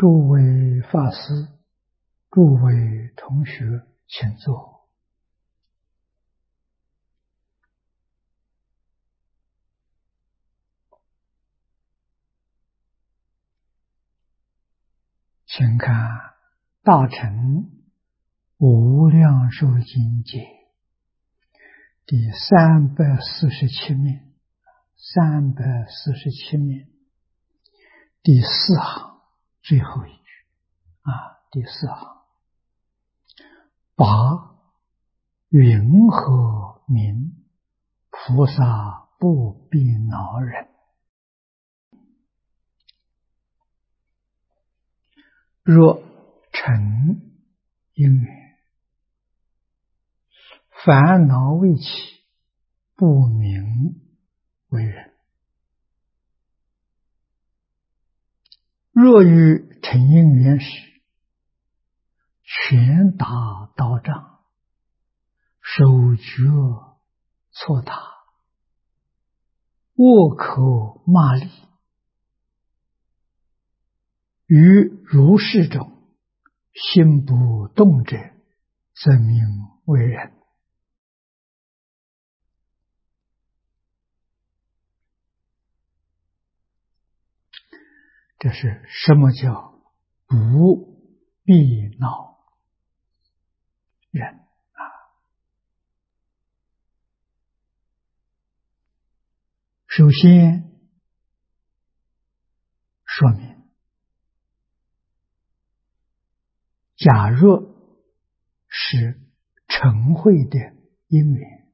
诸位法师、诸位同学，请坐。请看《大乘无量寿经解》第347面，347面第4行最后一句第4行，八云何名菩萨不必恼人？若成因缘，烦恼未起，不名为人。若于成因缘时，拳打道杖，手脚错打，恶口骂詈，于如是中心不动者，则名为人。这是什么叫不必恼人首先说明，假若是嗔恚的因缘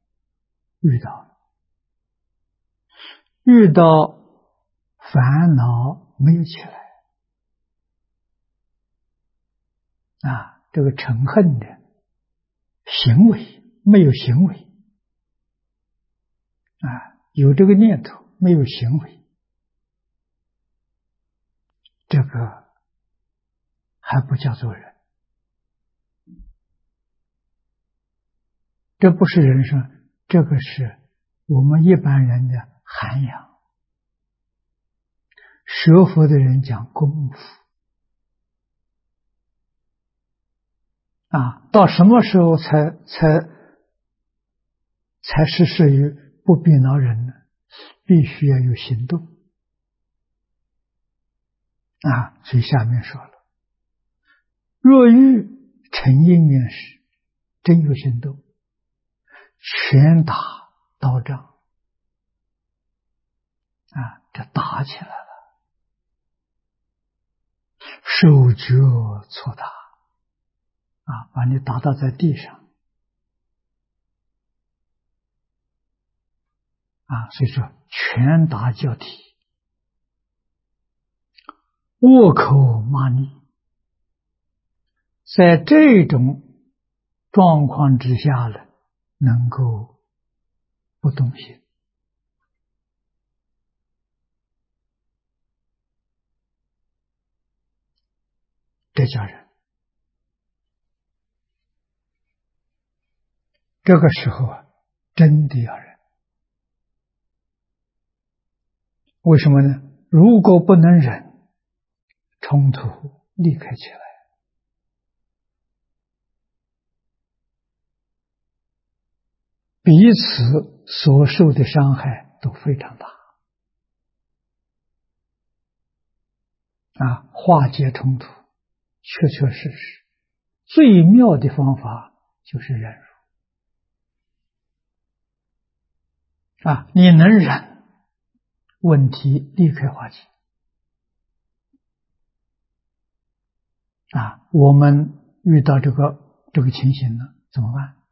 遇到烦恼没有起来这个嗔恨的行为没有行为有这个念头没有行为，这个还不叫做人。这不是人生，这个是我们一般人的涵养。学佛的人讲功夫到什么时候才实施于不必恼人呢？必须要有行动所以下面说了，若遇成因缘时，真有行动，拳打道杖这打起来了，手脚错打把你打倒在地上所以说拳打脚踢，恶口骂詈，在这种状况之下呢，能够不动心，这叫人。这个时候真的要忍。为什么呢？如果不能忍，冲突立刻起来，彼此所受的伤害都非常大化解冲突确确实实最妙的方法就是忍辱你能忍，问题立刻化解我们遇到这个情形呢，怎么办？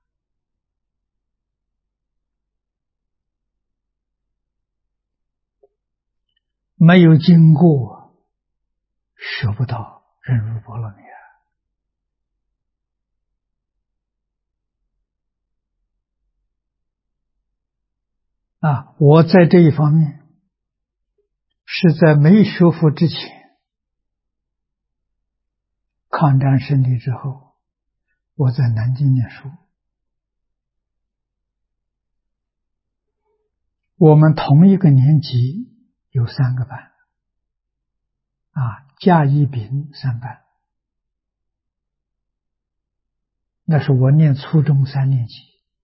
没有经过，学不到忍辱波罗蜜我在这一方面是在没学佛之前，抗战胜利之后，我在南京念书，我们同一个年级有3个班甲乙丙3班，那是我念初中3年级。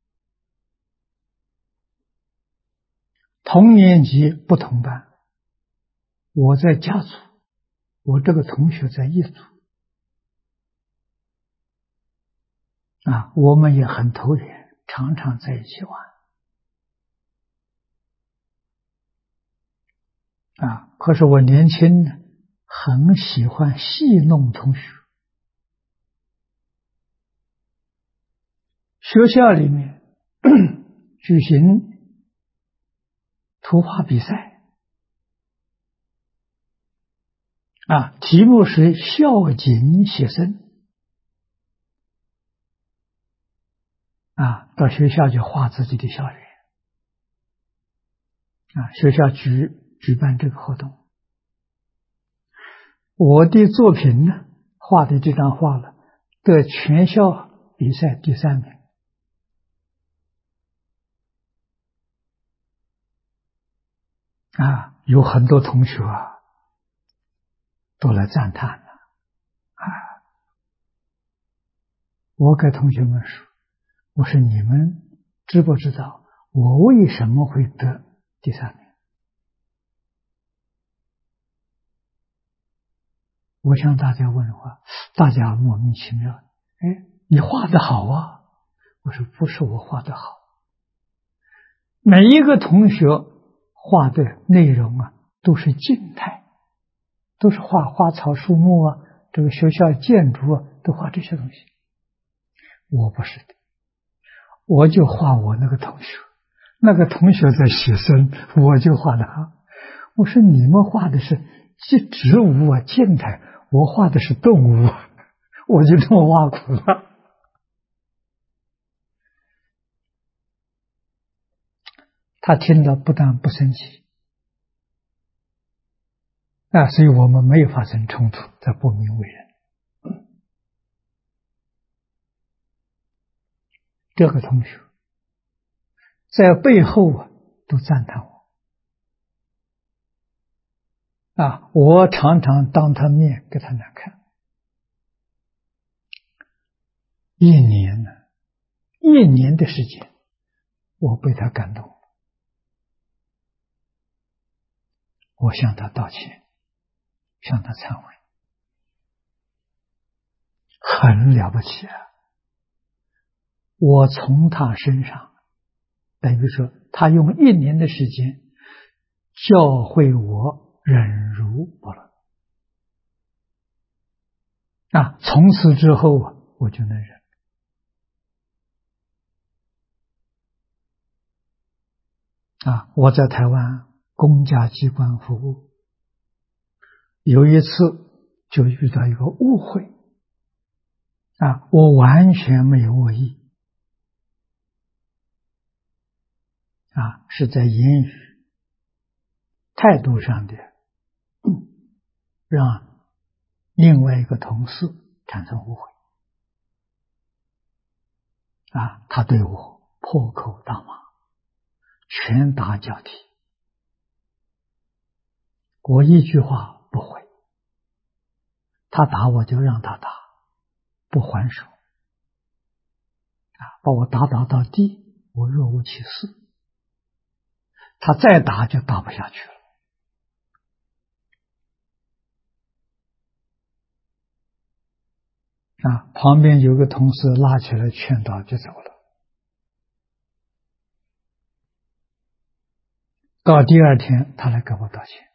同年级不同班，我在甲组，我这个同学在乙组。我们也很投缘，常常在一起玩。可是我年轻呢，很喜欢戏弄同学。学校里面举行图画比赛，题目是校景写生。到学校就画自己的校园。学校举办这个活动。我的作品呢，画的这张画了，得全校比赛第3名。有很多同学都来赞叹了。我给同学们说，我说你们知不知道我为什么会得第3名？我向大家问话，大家莫名其妙，你画得好啊。我说不是我画得好，每一个同学画的内容都是静态，都是画花草树木这个学校建筑都画这些东西。我不是的，我就画我那个同学，那个同学在写生，我就画得好。我说你们画的是植物静态，我画的是动物，我就这么挖苦了。他听了不但不生气，所以我们没有发生冲突，才不明为人。这个同学在背后都赞叹我。我常常当他面给他难看。一年的时间，我被他感动，我向他道歉，向他忏悔，很了不起。我从他身上，等于说他用1年的时间教会我忍辱不论。从此之后我就能忍。我在台湾公家机关服务，有一次就遇到一个误会，我完全没有恶意，是在言语态度上的让另外一个同事产生误会，他对我破口大骂，拳打脚踢，我一句话不回，他打我就让他打，不还手，把我打倒到地，我若无其事，他再打就打不下去了。旁边有个同事拉起来劝导就走了。到第2天他来给我道歉，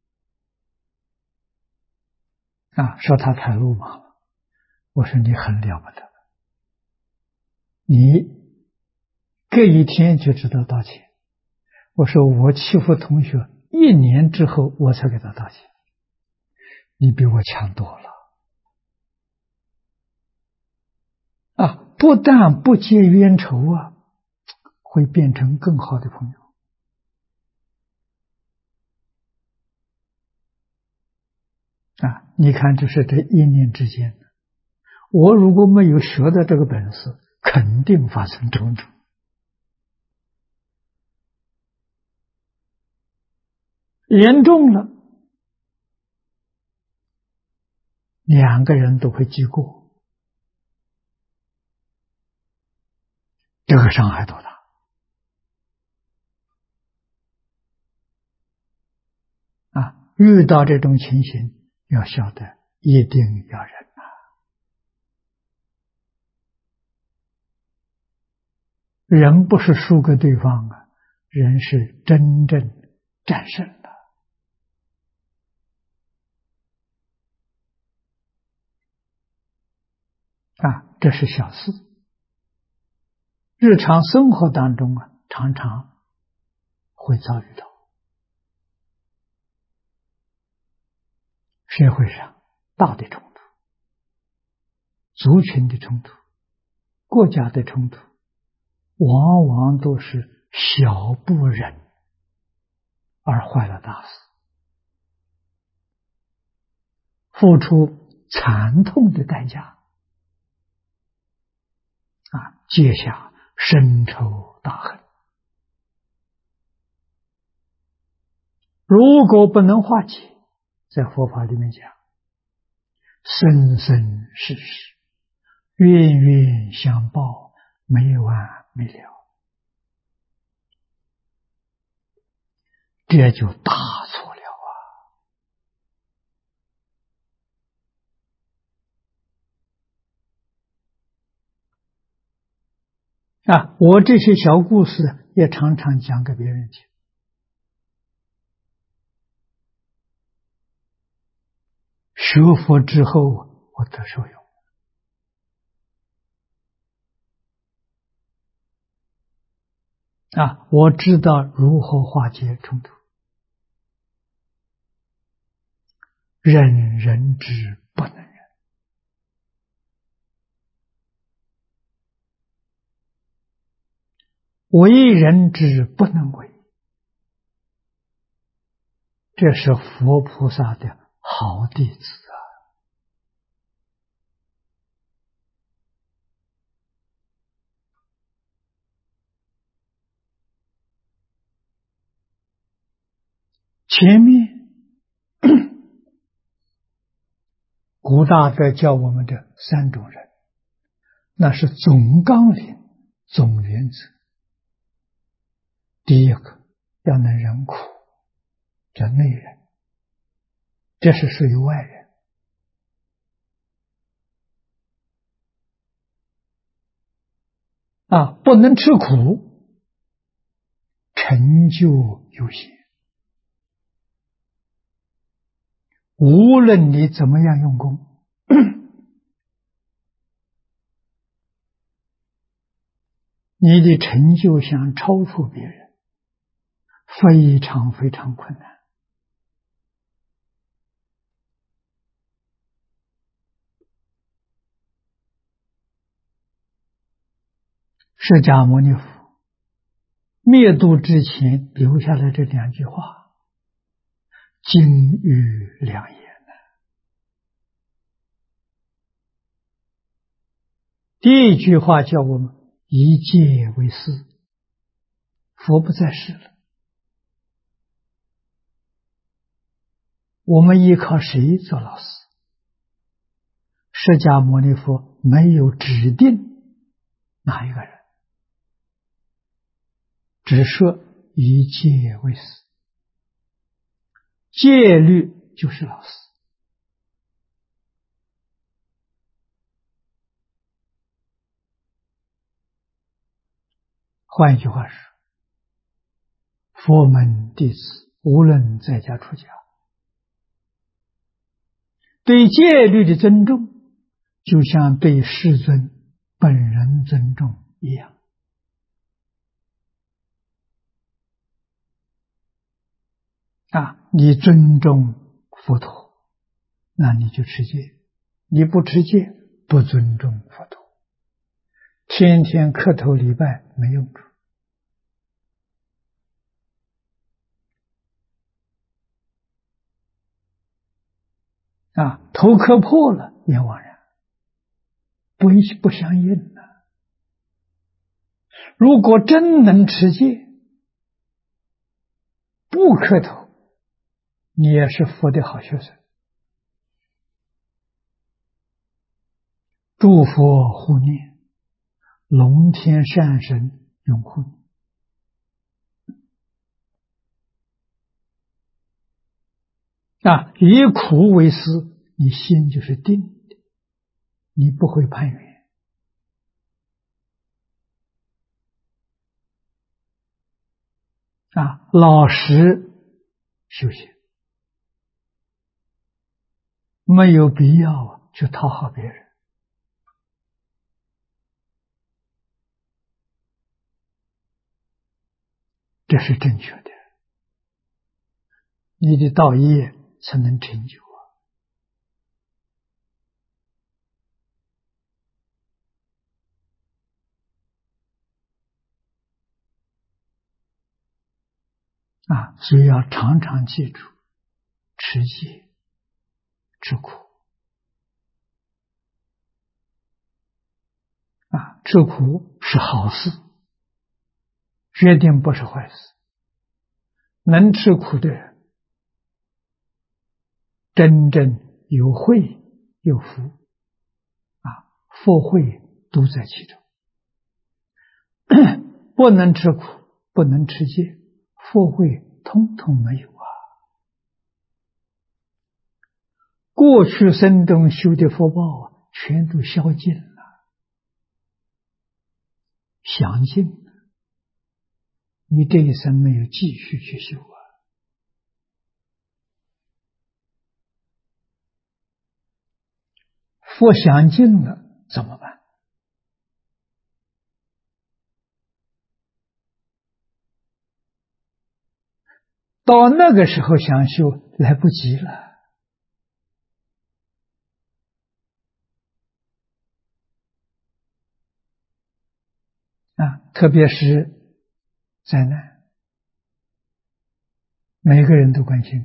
说他太鲁莽了。我说你很了不得，你隔一天就知道道歉。我说我欺负同学1年之后我才给他道歉，你比我强多了。不但不结冤仇会变成更好的朋友。你看这是这1年之间，我如果没有学的这个本事，肯定发生冲突。严重了两个人都会记过，这个伤害多大啊！遇到这种情形，要晓得一定要忍啊！人不是输给对方啊，人是真正战胜了啊！这是小事。日常生活当中啊，常常会遭遇到社会上大的冲突、族群的冲突、国家的冲突，往往都是小不忍而坏了大事，付出惨痛的代价啊，结下深仇大恨。如果不能化解，在佛法里面讲，生生世世，冤冤相报，没完没了，这就大错了啊！我这些小故事也常常讲给别人听，学佛之后我得受用啊！我知道如何化解冲突，忍人之不能忍，为人之不能为，这是佛菩萨的好弟子前面古大德教我们的三种人，那是总纲领、总原则。第一个要能忍苦，叫内忍，这是属于外人啊，不能吃苦，成就有限。无论你怎么样用功，你的成就想超出别人，非常非常困难。释迦牟尼佛灭度之前留下了这两句话，金玉良言。第一句话叫我们一戒为师，佛不在世了，我们依靠谁做老师？释迦牟尼佛没有指定哪一个人，只说一戒为师，戒律就是老师。换一句话说，佛门弟子无论在家出家，对戒律的尊重，就像对世尊本人尊重一样。你尊重佛陀，那你就持戒；你不持戒，不尊重佛陀。天天磕头礼拜没用处头磕破了也枉然，不相应了。如果真能持戒，不磕头，你也是佛的好学生诸佛护念，龙天善神拥护你。以苦为师，你心就是定的，你不会攀缘。老实修行，没有必要去讨好别人，这是正确的。你的道业才能成就所以要常常记住持戒吃苦吃苦是好事，决定不是坏事。能吃苦的人真正有慧有福福慧都在其中。不能吃苦，不能持戒，福慧通通没有过去生中修的福报全都消尽了，享尽了，你这一生没有继续去修福享尽了怎么办？到那个时候想修来不及了。特别是灾难，每个人都关心。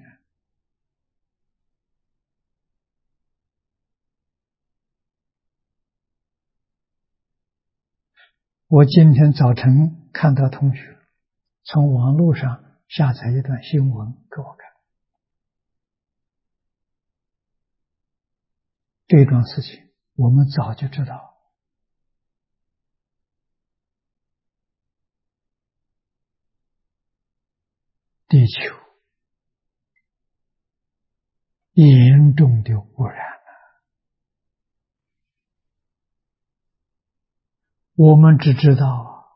我今天早晨看到同学从网络上下载一段新闻给我看，这桩事情我们早就知道。地球严重的污染了，我们只知道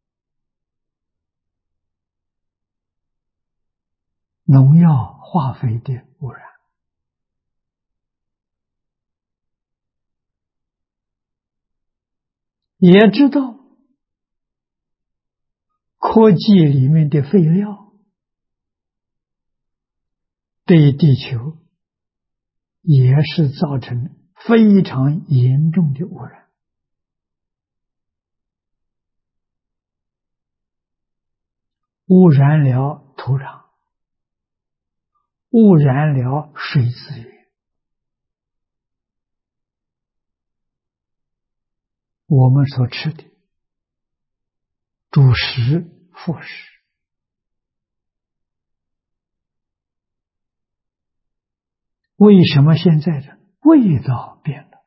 农药化肥的污染，也知道科技里面的废料对地球也是造成非常严重的污染，污染了土壤，污染了水资源。我们所吃的主食、副食，为什么现在的味道变了？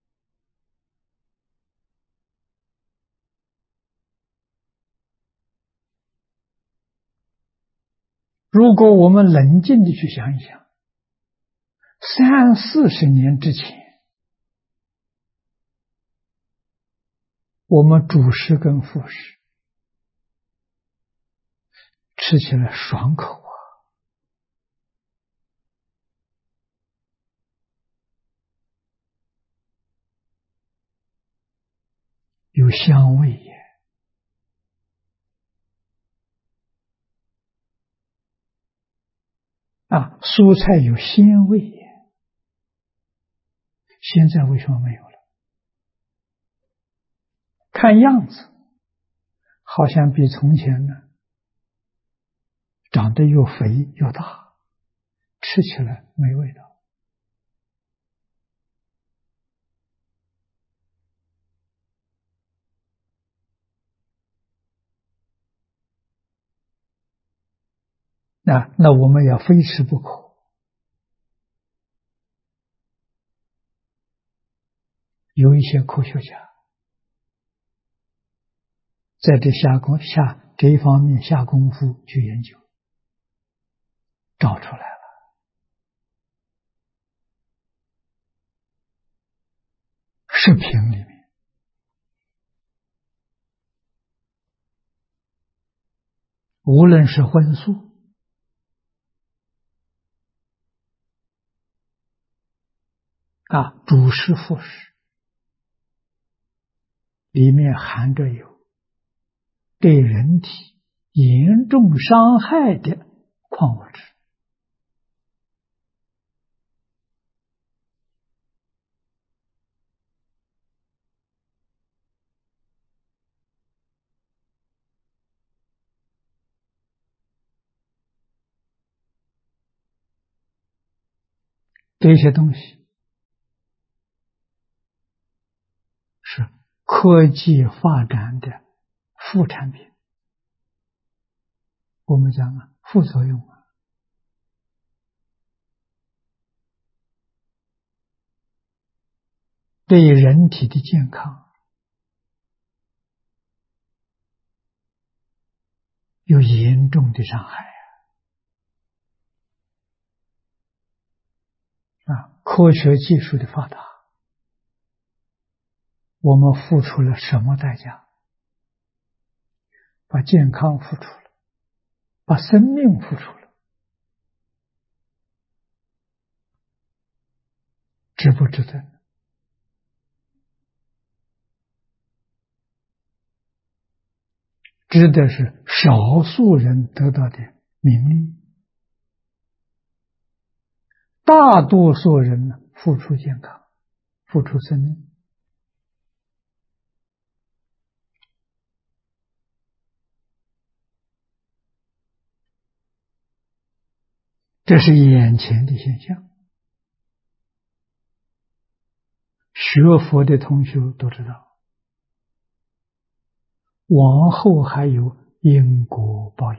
如果我们冷静地去想一想，30-40年之前，我们主食跟副食吃起来爽口有香味耶。蔬菜有鲜味耶。现在为什么没有了？看样子好像比从前呢长得又肥又大，吃起来没味道。那我们要非吃不可。 有一些科学家在这一方面下功夫去研究，找出来了。视频里面无论是荤素主食副食，里面含着有对人体严重伤害的矿物质。这些东西是科技发展的副产品，我们讲副作用对人体的健康有严重的伤害科学技术的发达，我们付出了什么代价？把健康付出了，把生命付出了，值不值得？值得是少数人得到的名利，大多数人呢付出健康，付出生命。这是眼前的现象，学佛的同学都知道，往后还有因果报应，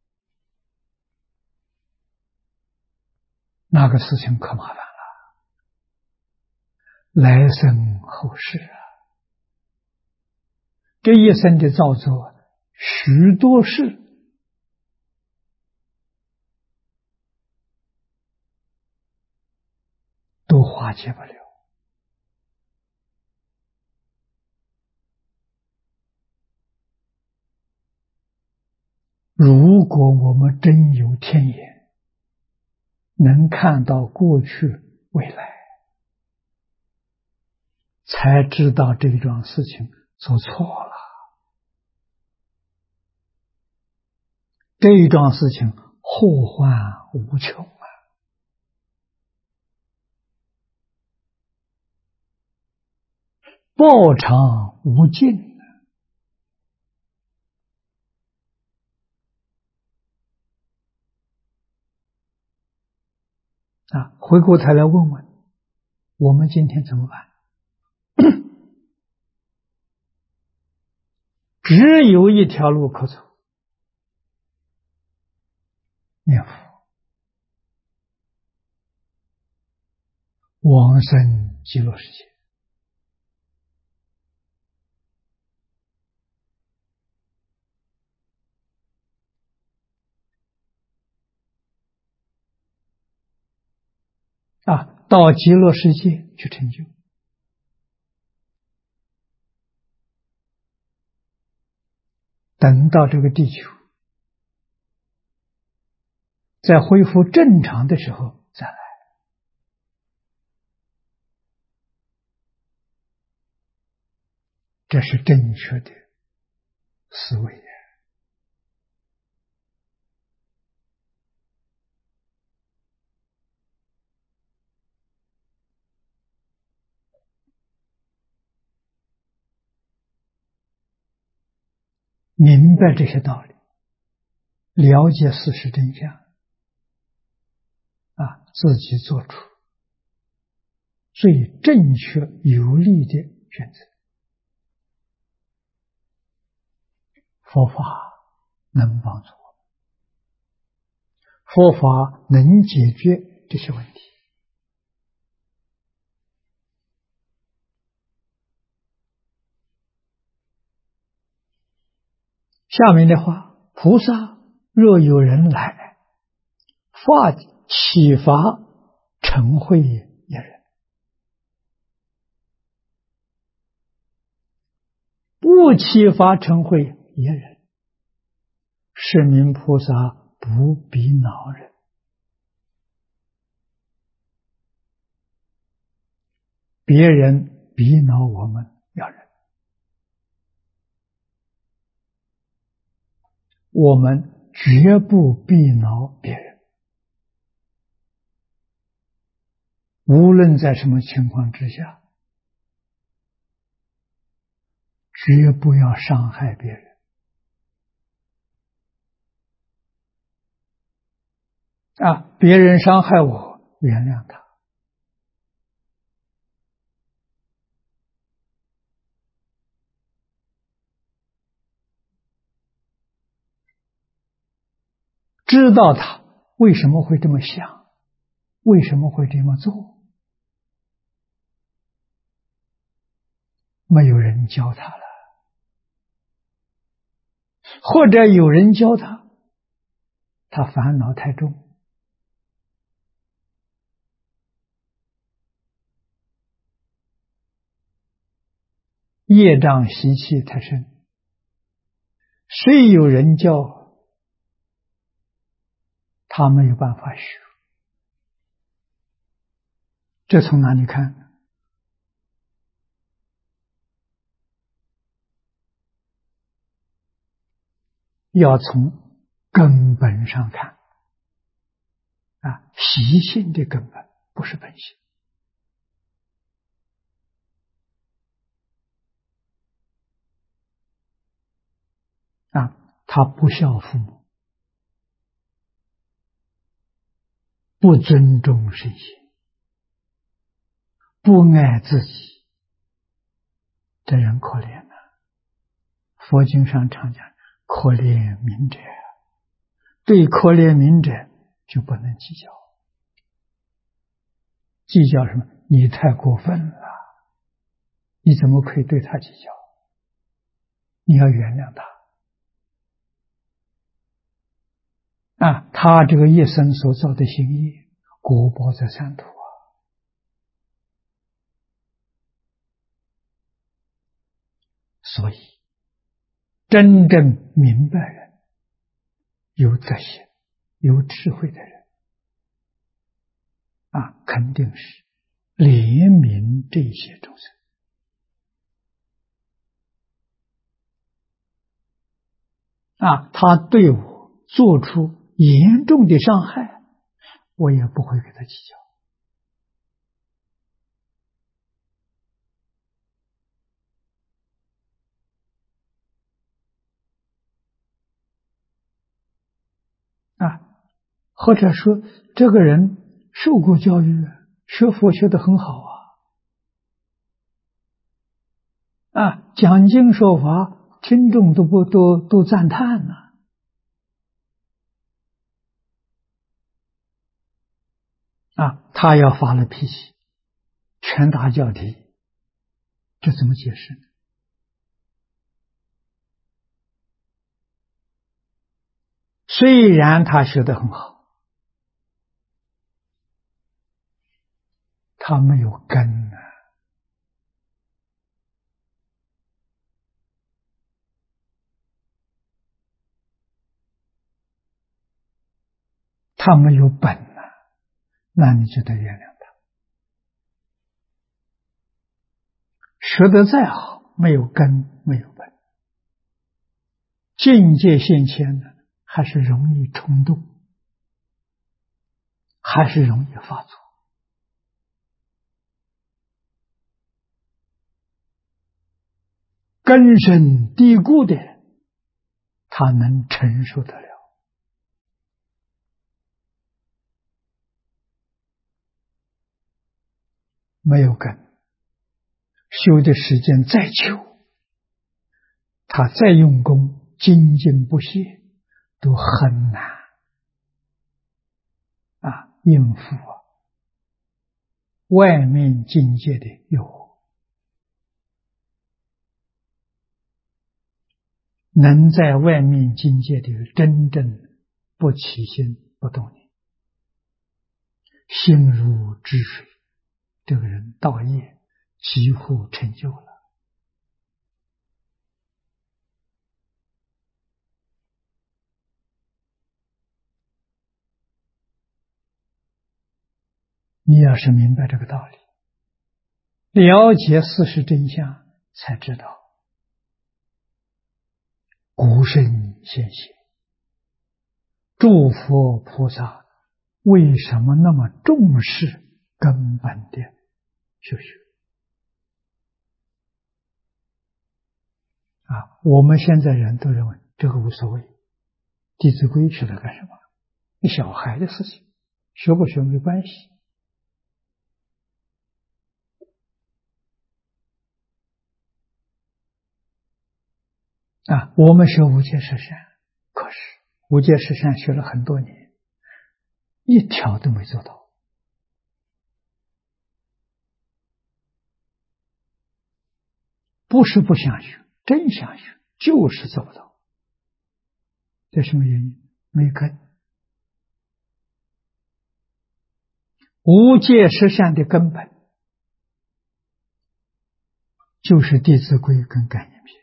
那个事情可麻烦了，来生后世这一生的造作，许多事都化解不了。如果我们真有天眼，能看到过去未来，才知道这桩事情做错了，这一桩事情祸患无穷报偿无尽回过头来问问我们今天怎么办？只有一条路可走，念佛往生极乐世界。到极乐世界去成就。等到这个地球在恢复正常的时候再来，这是正确的思维。明白这些道理，了解事实真相自己做出最正确有利的选择。佛法能帮助我们，佛法能解决这些问题。 下面的话，菩萨若有人来，启发成慧一人，不启发成慧一人，是名菩萨不必恼人。别人逼恼我们要忍，我们绝不逼恼别人。无论在什么情况之下，绝不要伤害别人。别人伤害我，原谅他。知道他为什么会这么想，为什么会这么做，没有人教他了，或者有人教他，他烦恼太重，业障习气太深，虽有人教，他没有办法学。这从哪里看？要从根本上看。习性的根本，不是本性。他不孝父母，不尊重圣贤，不爱自己，这人可怜了。佛经上常讲，可怜悯者，对可怜悯者就不能计较。计较什么？你太过分了，你怎么可以对他计较？你要原谅他。他这个一生所造的行业，果报在三途啊。所以，真正明白人，有德行、有智慧的人，肯定是怜悯这些众生。他对我做出严重的伤害，我也不会跟他计较。或者说这个人受过教育，学佛学得很好讲经说法，听众都赞叹呢。他要发了脾气，拳打脚踢，这怎么解释呢？虽然他学得很好，他没有根他没有本那你就得原谅他。学得再好，没有根，没有本，境界现前呢，还是容易冲动，还是容易发作。根深蒂固的人，他能承受得了。没有根，修的时间再久，他再用功，精进不懈，都很难应付外面境界的诱惑。 能在外面境界里真正不起心不动念，心如止水，这个人道业几乎成就了。你要是明白这个道理，了解事实真相，才知道古圣先贤、诸佛菩萨为什么那么重视根本的修学啊？我们现在人都认为这个无所谓，《弟子规》学它干什么？你小孩的事情，学不学没关系。啊，我们学无戒十善，可是无戒十善学了很多年，一条都没做到。不是不想学，真想学，就是做不到。这什么原因？没根。无戒十善的根本就是《弟子规》跟概念篇。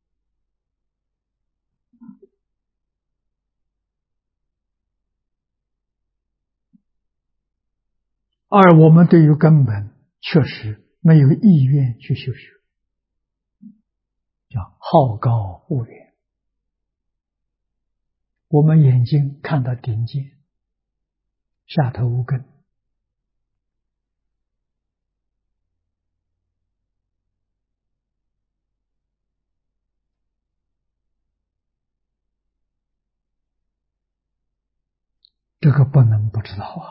而我们对于根本确实没有意愿去修学，叫好高骛远。我们眼睛看到顶尖，下头无根。这个不能不知道啊！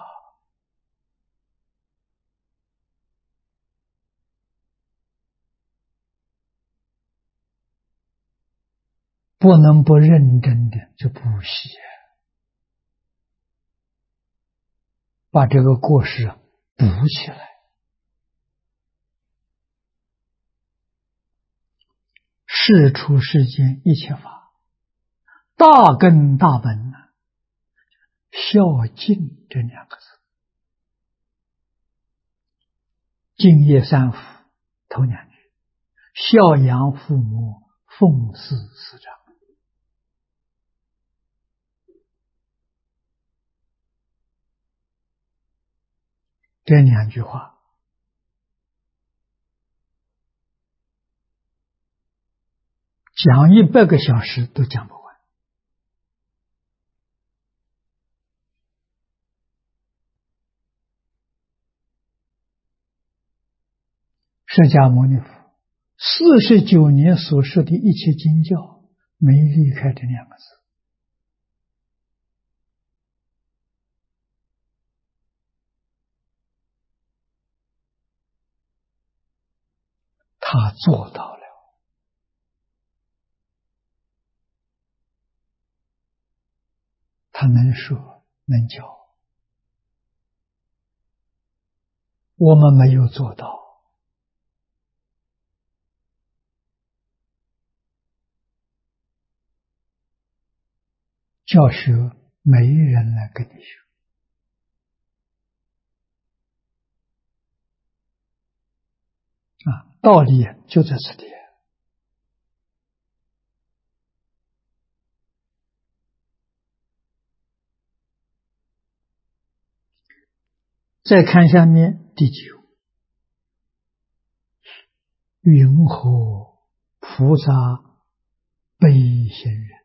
不能不认真的去补习，把这个过失补起来。事出世间一切法，大根大本呢，孝敬这两个字。敬业三福头两句，孝养父母，奉事师长。这两句话讲100个小时都讲不完。释迦牟尼佛49年所说的一切经教，没离开这两个字。他做到了，他能说能教，我们没有做到。教学没人来跟你学啊，道理就在这里。再看下面第9，云何菩萨悲心人？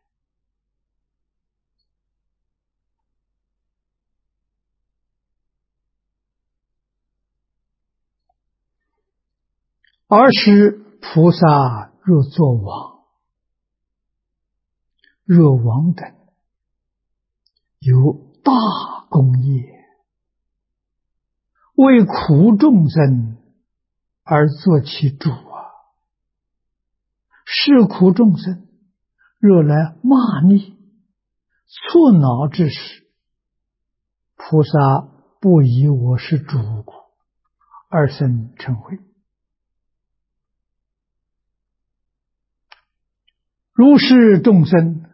尔时菩萨若作王，若王等有大功业，为苦众生而作其主啊！是苦众生若来骂逆、触恼之时，菩萨不以我是主苦，而生嗔恚。 如是众生，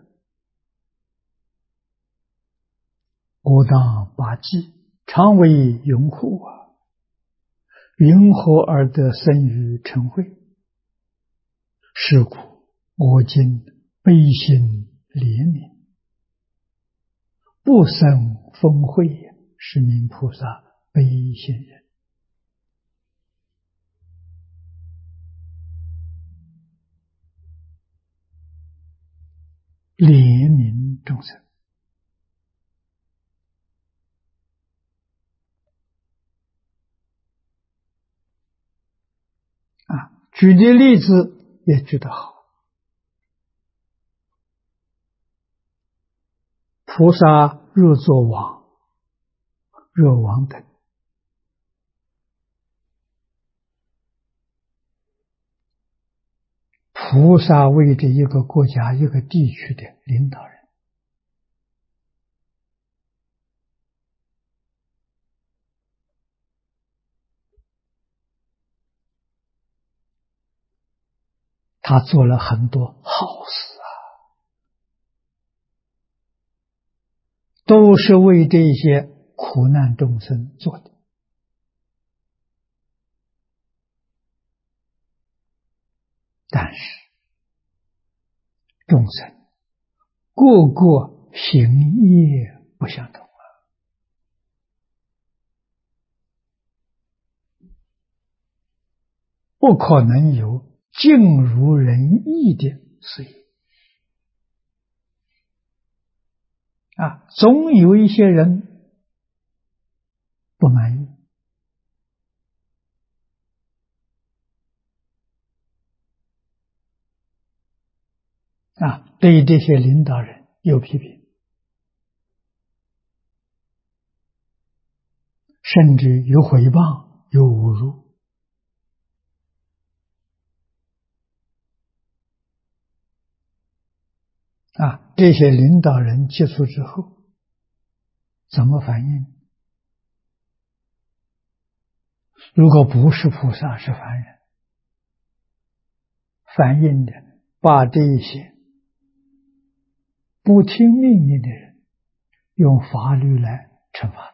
我当拔济，常为云护啊！云何而得生于尘秽？是故我今悲心怜悯，不生风慧，是名菩萨悲心人。怜悯众生啊！举的例子也举得好。菩萨若作王，若王等，菩萨为这一个国家、一个地区的领导人，他做了很多好事啊，都是为这些苦难众生做的。但是众生个个行业不相同，不可能有尽如人意的事业啊！总有一些人不满意啊，对这些领导人有批评，甚至有诽谤、有侮辱啊！这些领导人接触之后怎么反应？如果不是菩萨，是凡人，反应的把这一些不听命令的人用法律来惩罚他。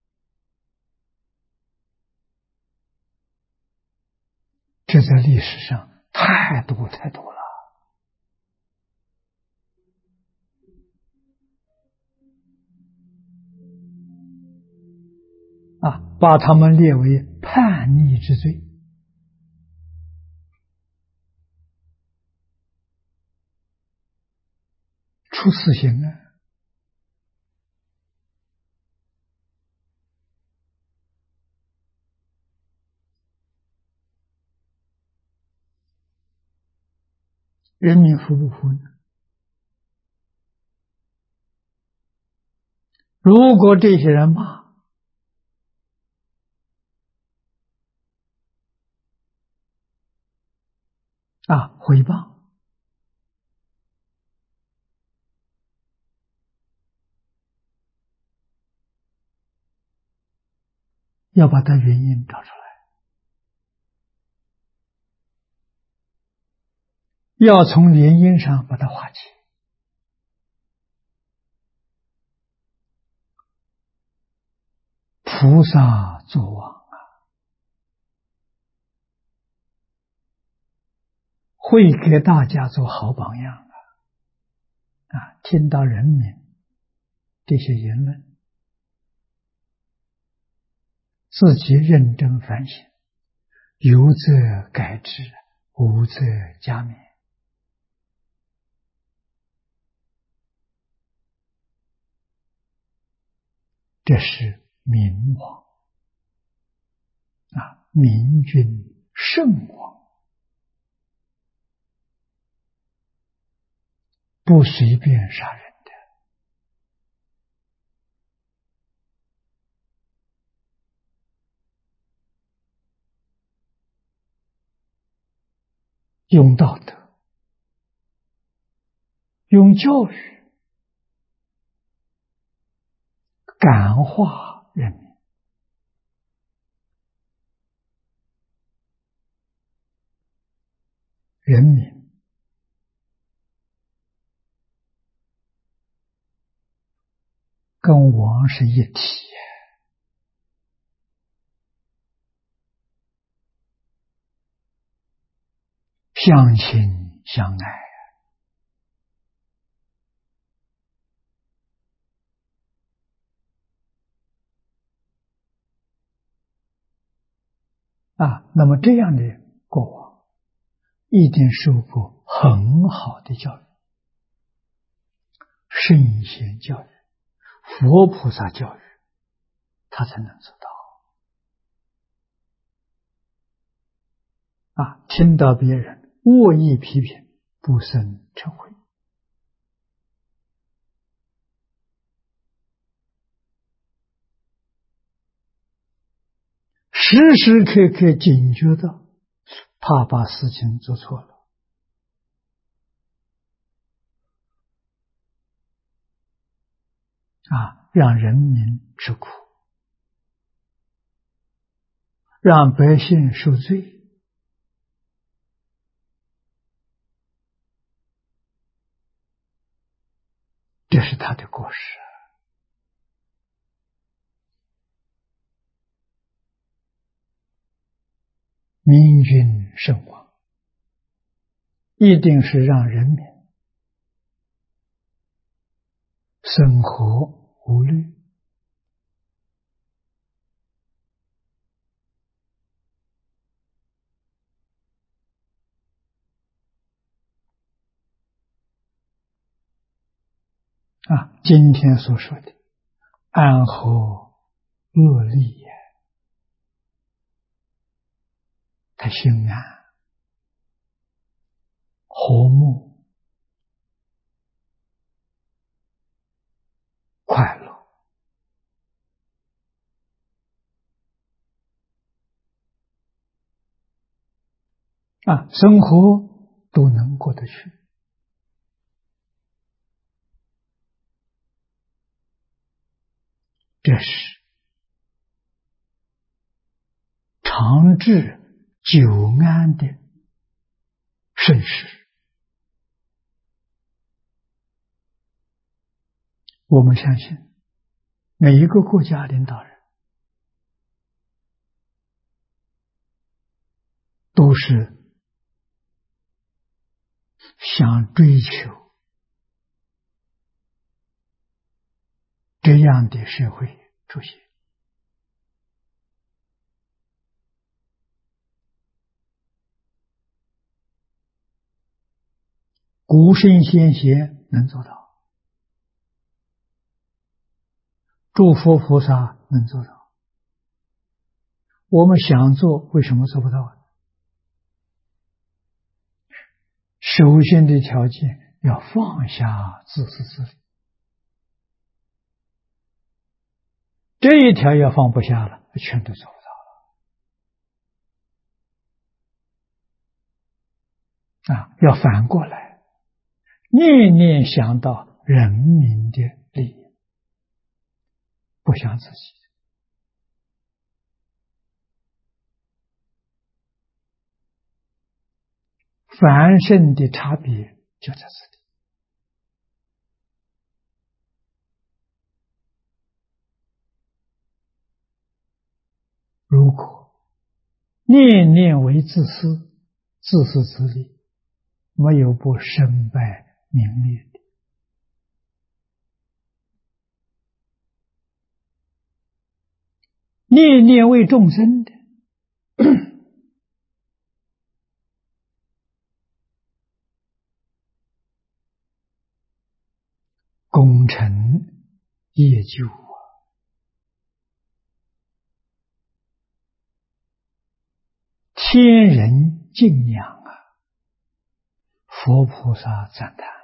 这在历史上太多太多了啊！把他们列为叛逆之罪，处死刑啊！人民服不服呢？如果这些人骂啊诽谤，要把它原因找出来，要从原因上把它化解。菩萨作王啊，会给大家做好榜样啊！听到人民这些言论，自己认真反省，有则改之，无则加勉。这是明王啊，明君圣王，不随便杀人的，用道德，用教育感化人民。人民跟王是一体，相亲相爱啊。那么这样的过往，一定受过很好的教育，圣贤教育、佛菩萨教育，他才能做到啊。听到别人恶意批评，不生嗔恚，时时刻刻警觉到，怕把事情做错了啊，让人民吃苦，让百姓受罪，这是他的过失。明君圣王一定是让人民生活无虑，啊，今天所说的安和乐利，他心安和睦快乐啊，生活都能过得去，这是长治久安的盛世。我们相信每一个国家领导人都是想追求这样的社会出现。古圣先贤能做到，诸佛菩萨能做到，我们想做，为什么做不到？首先的条件要放下自私自利，这一条要放不下了，全都做不到啊！要反过来，念念想到人民的利益，不想自己。凡圣的差别就在这里。如果念念为自私、自私自利，没有不身败名裂的。念念为众生的，功成业就啊，天人敬仰啊，佛菩萨赞叹。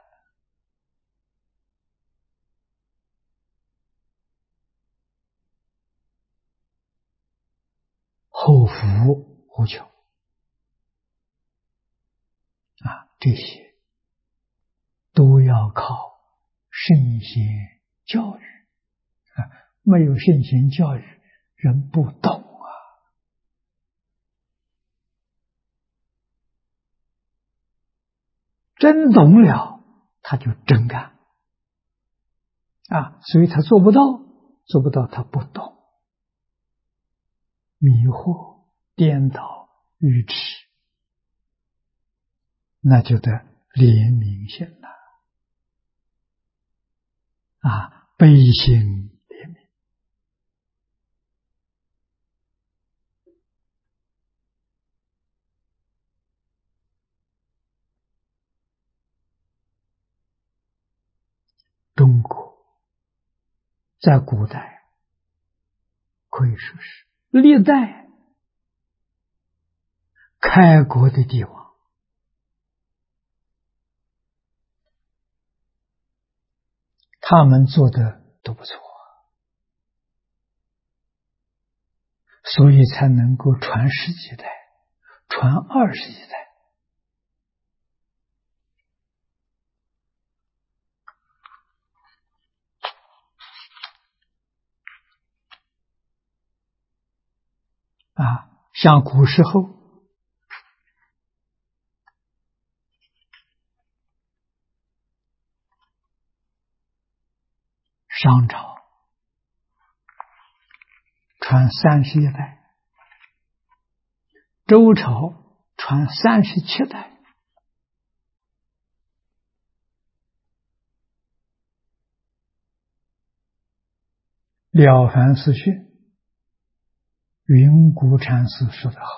后福无穷啊！这些都要靠圣贤教育啊！没有圣贤教育，人不懂啊！真懂了，他就真干所以他做不到，做不到他不懂，迷惑、颠倒、愚痴，那就得怜悯心了悲心怜悯。中国在古代可以说是历代开国的帝王，他们做的都不错，所以才能够传十几代，传20几代。像古时候商朝传31代，周朝传37代，了凡四训云谷禅师说得好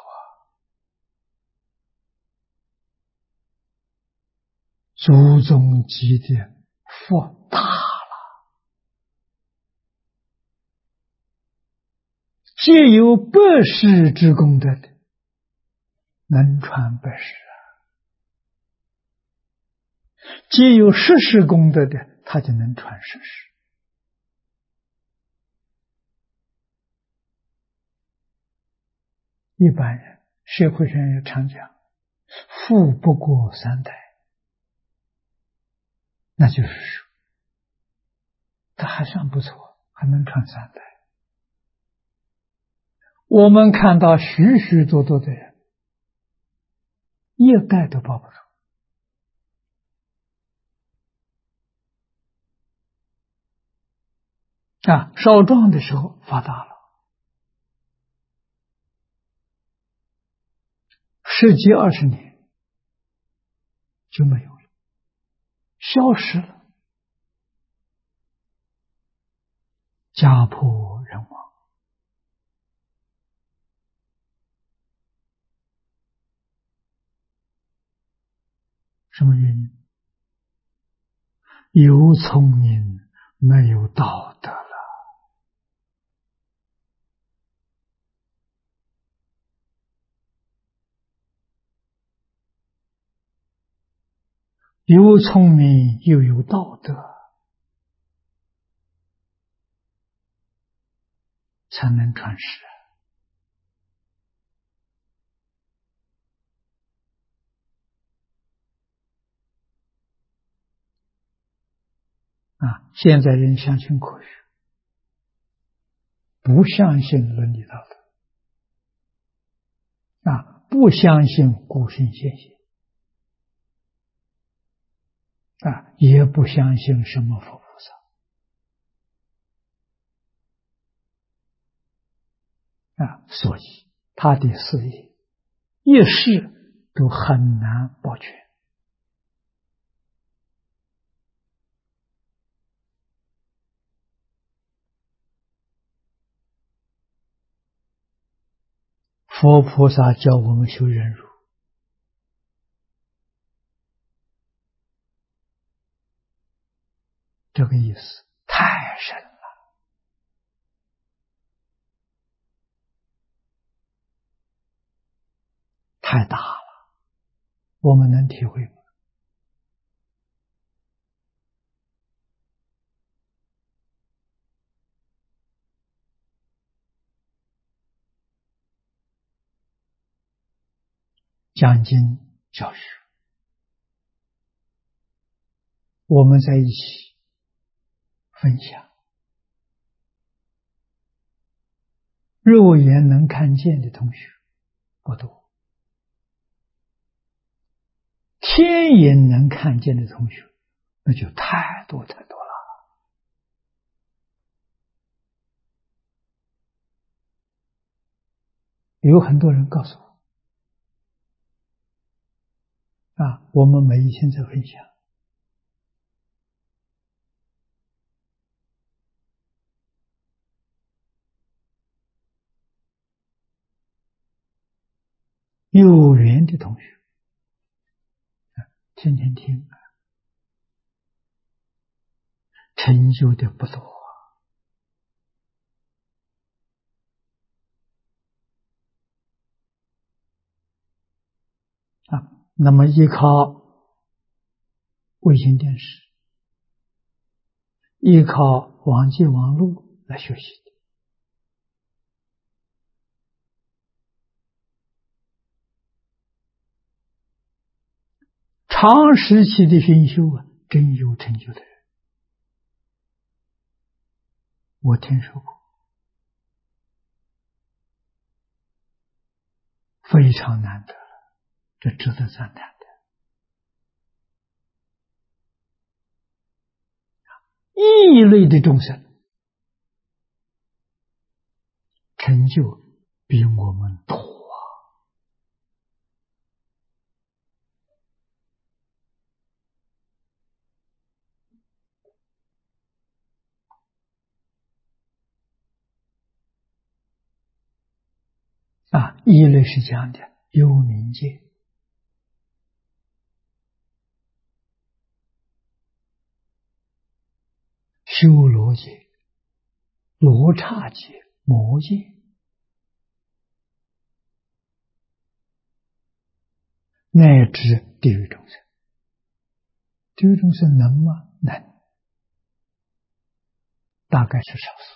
祖宗积的福大了，皆有百世之功德的，能传百世皆有10世功德的，他就能传10世。一般人社会上也常讲富不过3代，那就是说他还算不错，还能传3代。我们看到许许多多的人1代都抱不住少壮的时候发达了，10几20年就没有了，消失了，家破人亡。什么原因？有聪明没有道德了。有聪明又有道德，才能传世现在人相信科学，不相信伦理道德不相信古圣先贤也不相信什么佛菩萨所以他的事业一世都很难保全。佛菩萨教我们修忍辱，这个意思太深了，太大了，我们能体会吗？讲经教学，我们在一起分享，肉眼能看见的同学不多，天眼能看见的同学那就太多太多了。 有很多人告诉我，我们每一天在分享，有缘的同学天天听，成就的不多那么依靠卫星电视，依靠网际网络来学习的，长时期的熏修真有成就的人，我听说过，非常难得了，这值得赞叹的。异类的众生成就比我们多异类是讲的幽冥界，修罗界、罗刹界、魔界，乃至地狱众生。地狱众生能吗？能，大概是少数。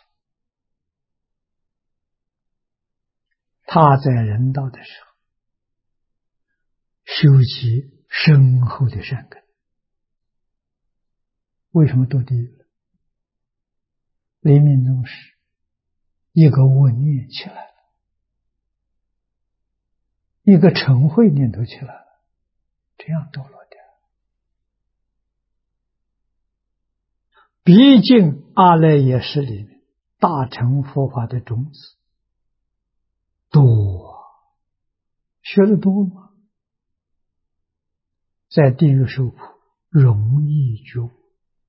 他在人道的时候，修习深厚的善根，为什么堕地狱了？临命终时，一个恶念起来了，一个嗔恚念头起来了，这样堕落掉。毕竟阿赖耶识里面大乘佛法的种子多，学得多吗？在地狱受苦容易觉悟。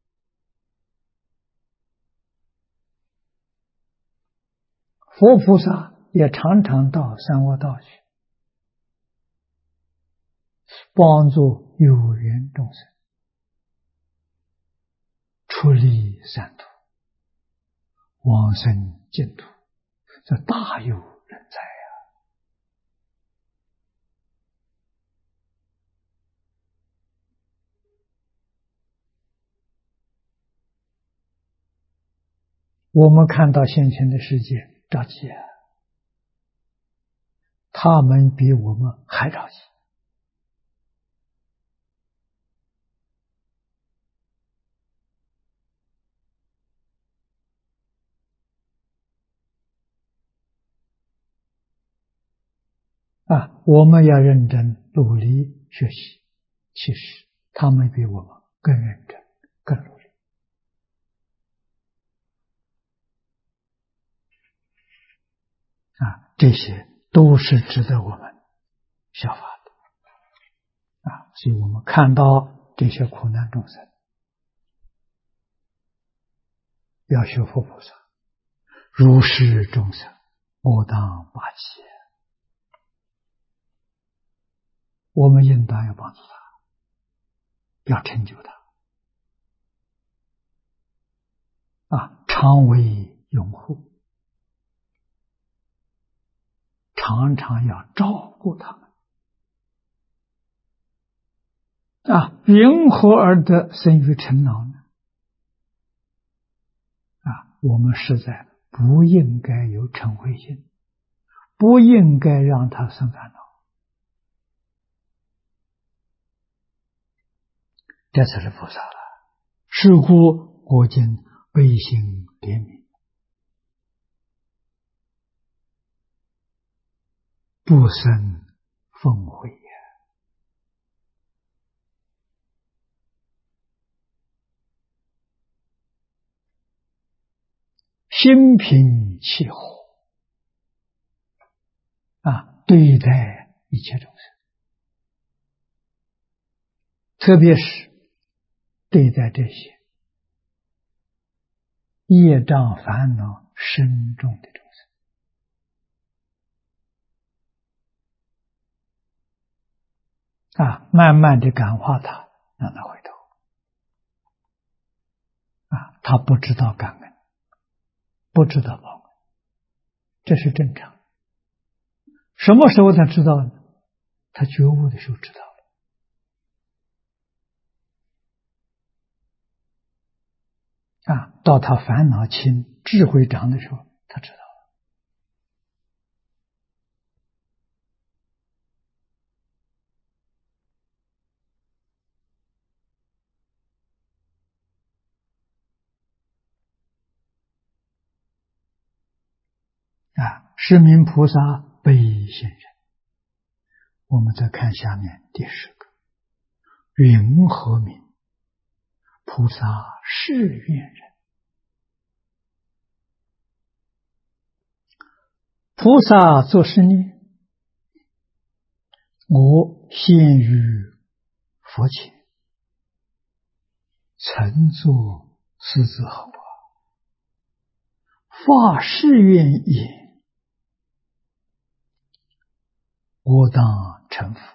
佛菩萨也常常到三恶道去，帮助有缘众生出离三途，往生净土，这大有人在呀！我们看到现前的世界着急啊，他们比我们还着急我们要认真努力学习，其实他们比我们更认真更努力这些都是值得我们效法的所以我们看到这些苦难众生，要学佛菩萨，如是众生我当拔起，我们应当要帮助他，要成就他常为拥护，常常要照顾他们因何而得生于尘劳呢？我们实在不应该有嗔恚心，不应该让他生烦恼，这才是菩萨了。是故我今悲心怜悯，不生愤恚也。心平气和对待一切众生，特别是对待这些业障烦恼深重的众生，慢慢的感化他，让他回头。他不知道感恩，不知道报恩，这是正常。什么时候他知道呢？他觉悟的时候知道了。到他烦恼轻、智慧长的时候，他知道了。是名菩萨悲心人。我们再看下面第10个，云何名？菩萨是愿人。菩萨作是念：我现于佛前，曾作狮子吼发誓愿也，我当成佛，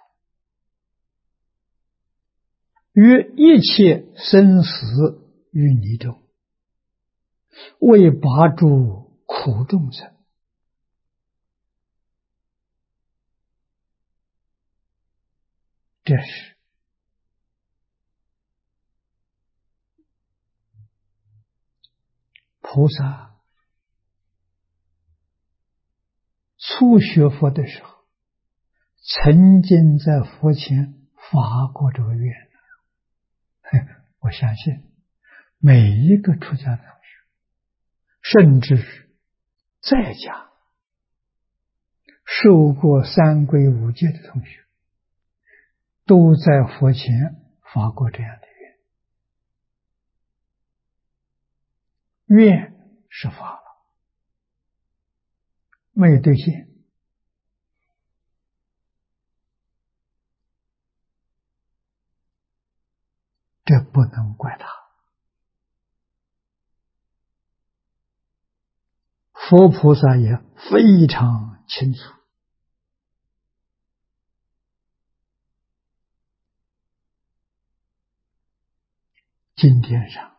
于一切生死于泥中，为拔诸苦众生。这是菩萨初学佛的时候，曾经在佛前发过这个愿。我相信每一个出家的同学，甚至是在家受过三皈五戒的同学，都在佛前发过这样的愿。愿是发了，没有兑现，这不能怪他。佛菩萨也非常清楚，经典上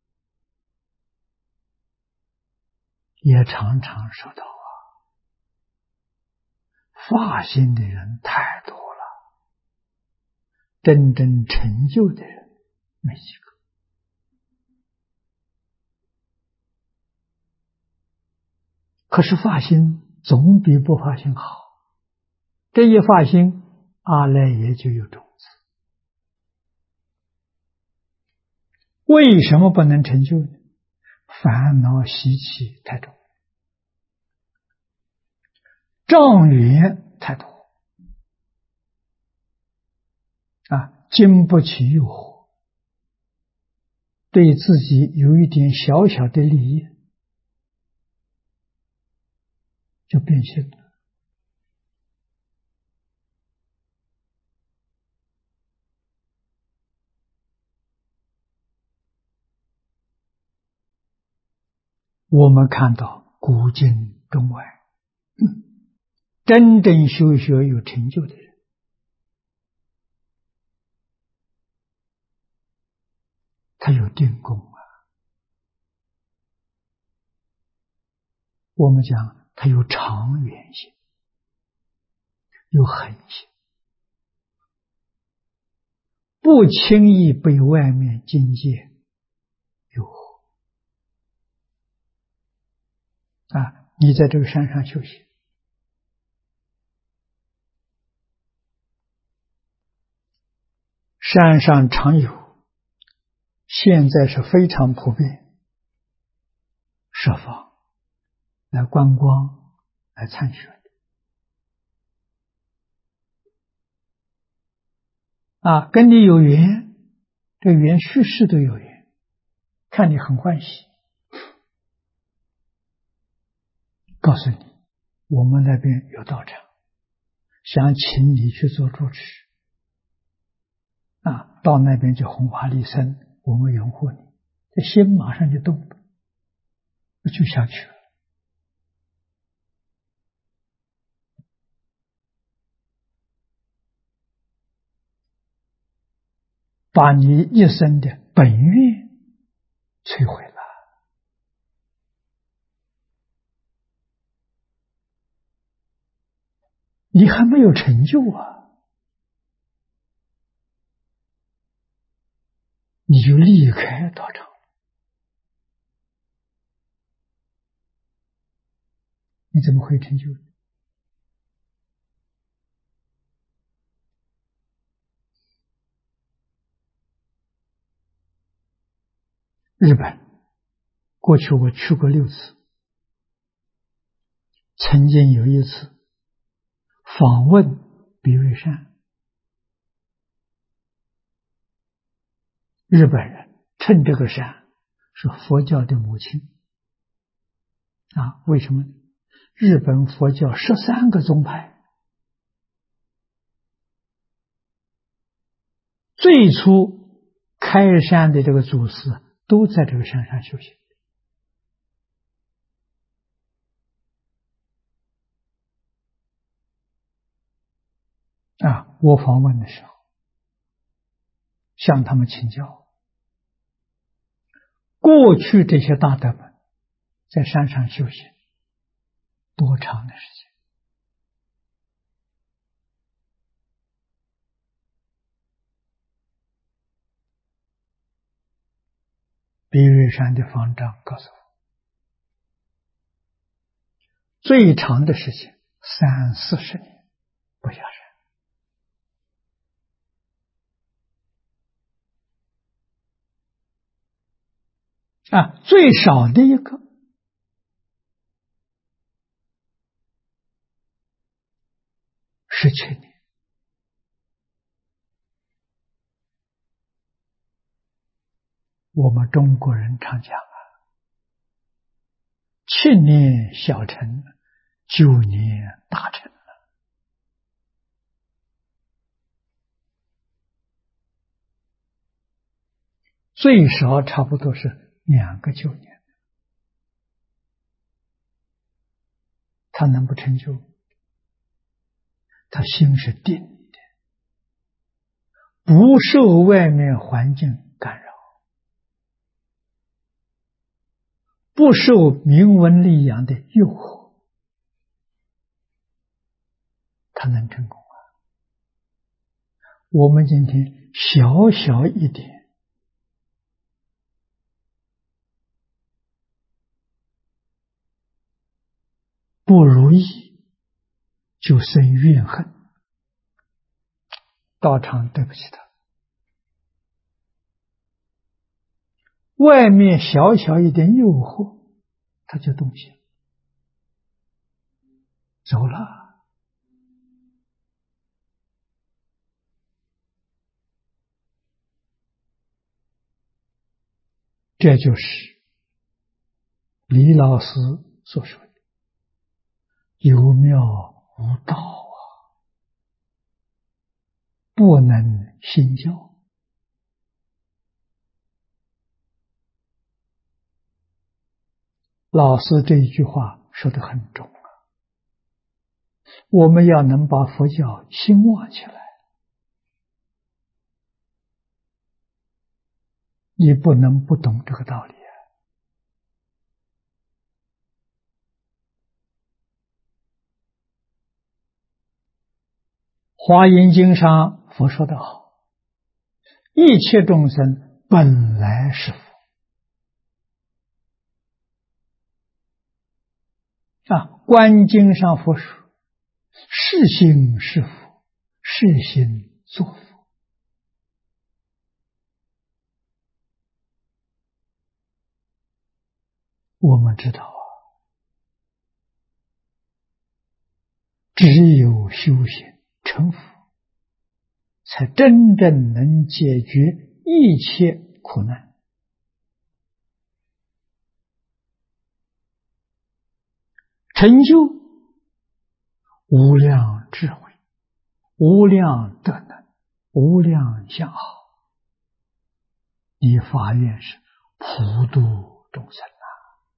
也常常说到发心的人太多了，真正成就的人没几个。可是发心总比不发心好，这一发心，阿赖耶就有种子。为什么不能成就呢？烦恼习气太重，障缘太多经不起诱惑，对自己有一点小小的利益就变性了。我们看到古今中外，真正修学有成就的人，他有定功我们讲他有长远性，有恒性，不轻易被外面境界诱惑你在这个山上修行，山上常有，现在是非常普遍，设法来观光、来参学的跟你有缘，这缘续世都有缘，看你很欢喜，告诉你我们那边有道场， 想请你去做主持啊，到那边就弘法利生，我们拥护你，这心马上就动了，就想去了。把你一生的本愿摧毁了，你还没有成就啊，你就离开道场，你怎么会成就？日本过去我去过6次，曾经有一次访问比叡山，日本人称这个山是佛教的母亲啊，为什么？日本佛教13个宗派，最初开山的这个祖师都在这个山上修行啊。我访问的时候向他们请教，过去这些大德们在山上修行多长的时间？比叡山的方丈告诉我，最长的时间30、40年不下山啊，最少的一个17年。我们中国人常讲啊，7年小成，9年大成。最少差不多是2个9年，他能不成就？他心是定的，不受外面环境干扰，不受名闻利养的诱惑，他能成功啊！我们今天小小一点不如意，就生怨恨，道场对不起他。外面小小一点诱惑，他就动心，走了。这就是李老师所说的有妙无道啊，不能信教。老师这一句话说得很重啊，我们要能把佛教兴旺起来，你不能不懂这个道理啊。华严经上佛说得好，一切众生本来是佛啊。观经上佛说，是心是佛，是心作佛。我们知道啊，只有修行成佛，才真正能解决一切苦难。成就无量智慧， 无量德能，无量相好，你发愿是普度众生啊，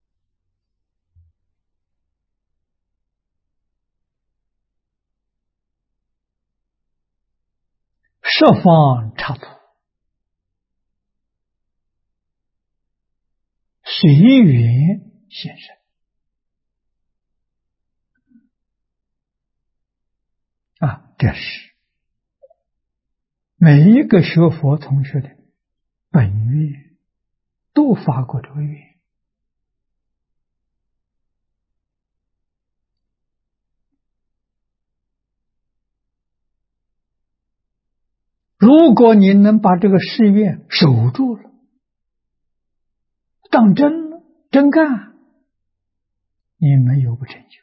十方刹土，随缘现身啊，这是每一个学佛同学的本愿，都发过这个愿。如果你能把这个誓愿守住了，当真了，真干，你没有不成就。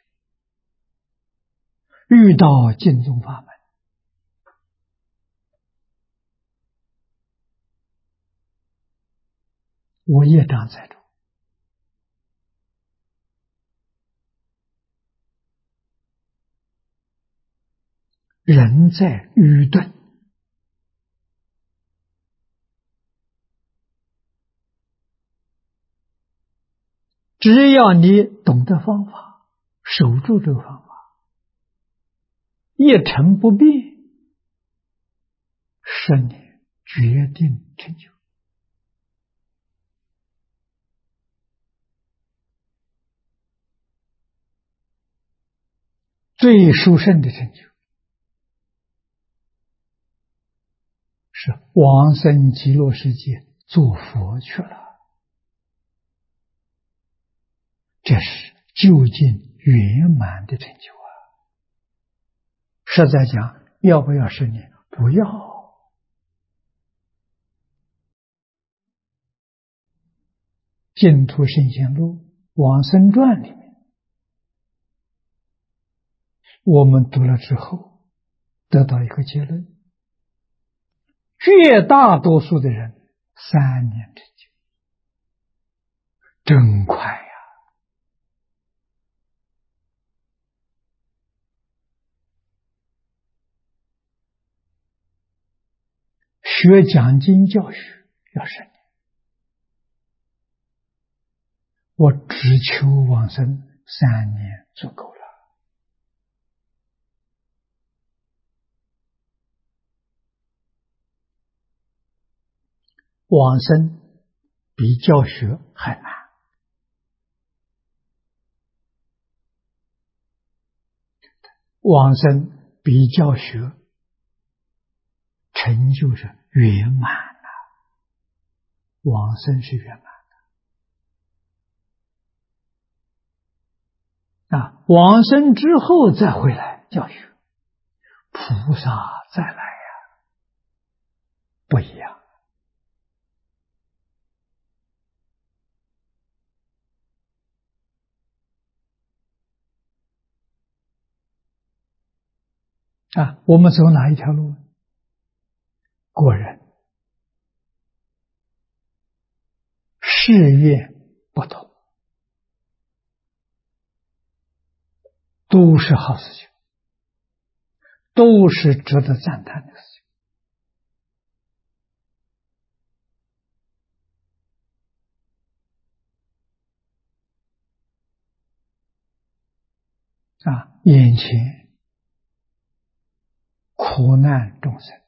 遇到净宗法门，我业障在住，人在愚钝，只要你懂得方法，守住这个方法，一成不变，10年决定成就。最殊胜的成就是往生极乐世界做佛去了，这是究竟圆满的成就啊！实在讲，要不要10年？不要。净土圣贤录往生传里面，我们读了之后得到一个结论，绝大多数的人3年成就，真快呀！学讲经教学要10年，我只求往生3年足够了。往生比教学还难，往生比教学成就是圆满了，往生是圆满啊！往生之后再回来教学，菩萨再来呀，不一样啊！我们走哪一条路？果然誓愿不同，都是好事情，都是值得赞叹的事情啊！眼前苦难众生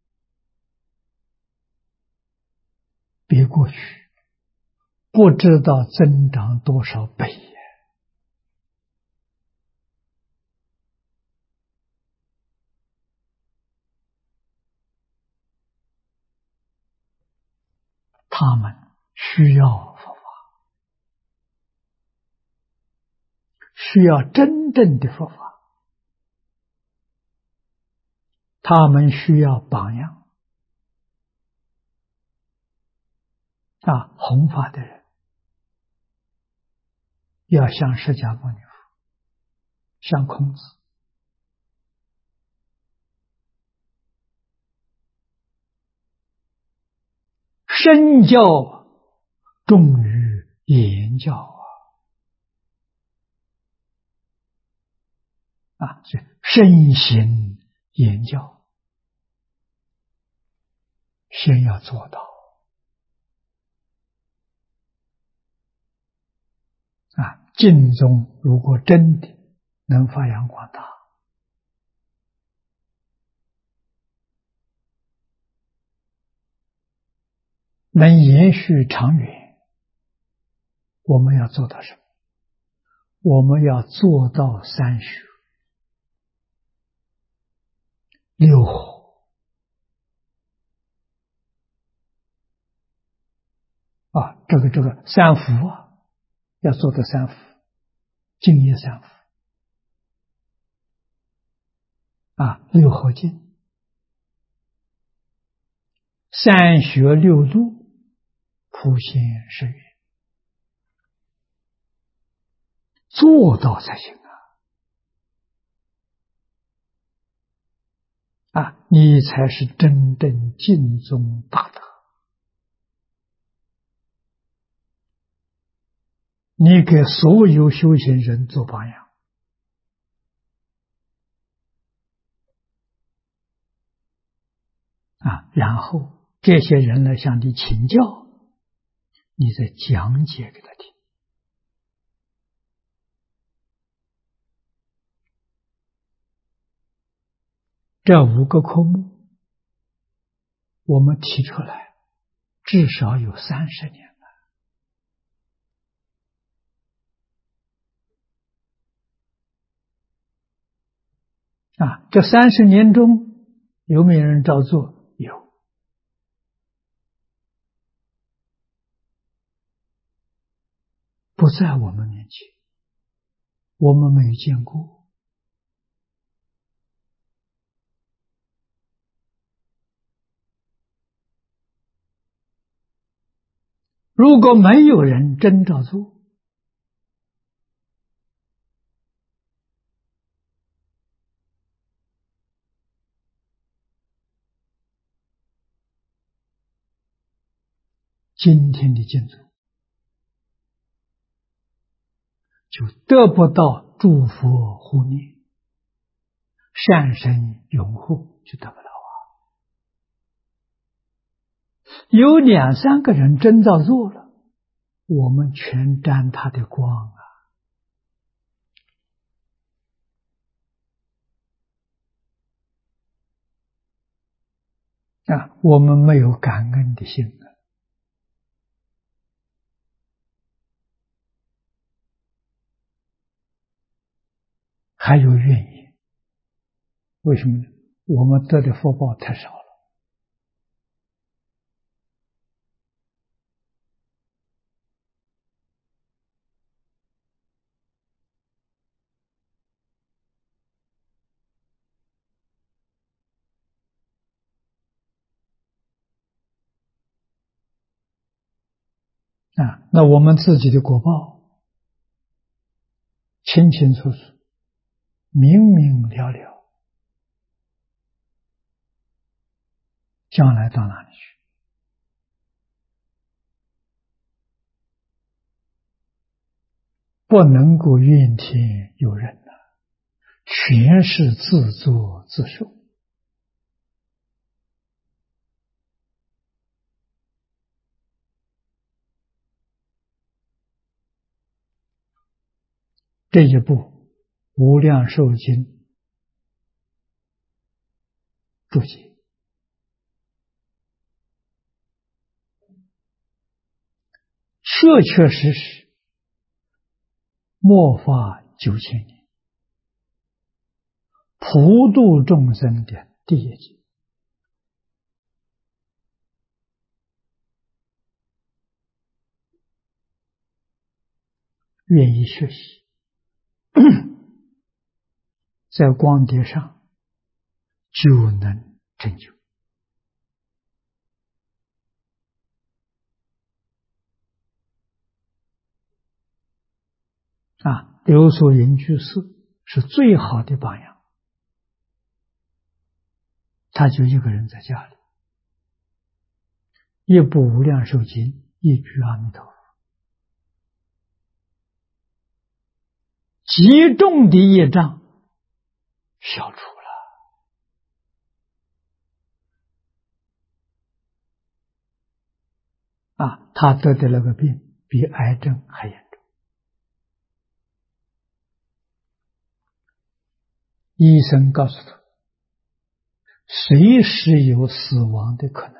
比过去不知道增长多少倍呀！他们需要佛法，需要真正的佛法，他们需要榜样啊！弘法的人要像释迦牟尼佛，像孔子，身教重于言教啊！所以身行言教，先要做到净宗如果真的能发扬光大，能延续长远，我们要做到什么？我们要做到三学六和这个三福要做到三福，净业三福六和敬，三学六度，普现十愿，做到才行你才是真正净宗大德。你给所有修行人做榜样然后这些人来向你请教，你再讲解给他听。这5个科目我们提出来至少有30年了这30年中有没有人照做？有。不在我们面前，我们没有见过。如果没有人真照做，今天的净土就得不到诸佛护念，善神拥护，就得不到有2、3个人真照做了，我们全沾他的光我们没有感恩的心还有怨言。为什么呢？我们得的福报太少了那我们自己的果报清清楚楚，明明了了，将来到哪里去？不能够怨天尤人全是自作自受。这一部《无量寿经》注解确确实实末法9000年普度众生的第一经，愿意学习在光碟上就能成就刘素云居士是最好的榜样，他就一个人在家里，一部无量寿经，一句阿弥陀佛，极重的业障消除了他得的那个病比癌症还严重。医生告诉他，随时有死亡的可能。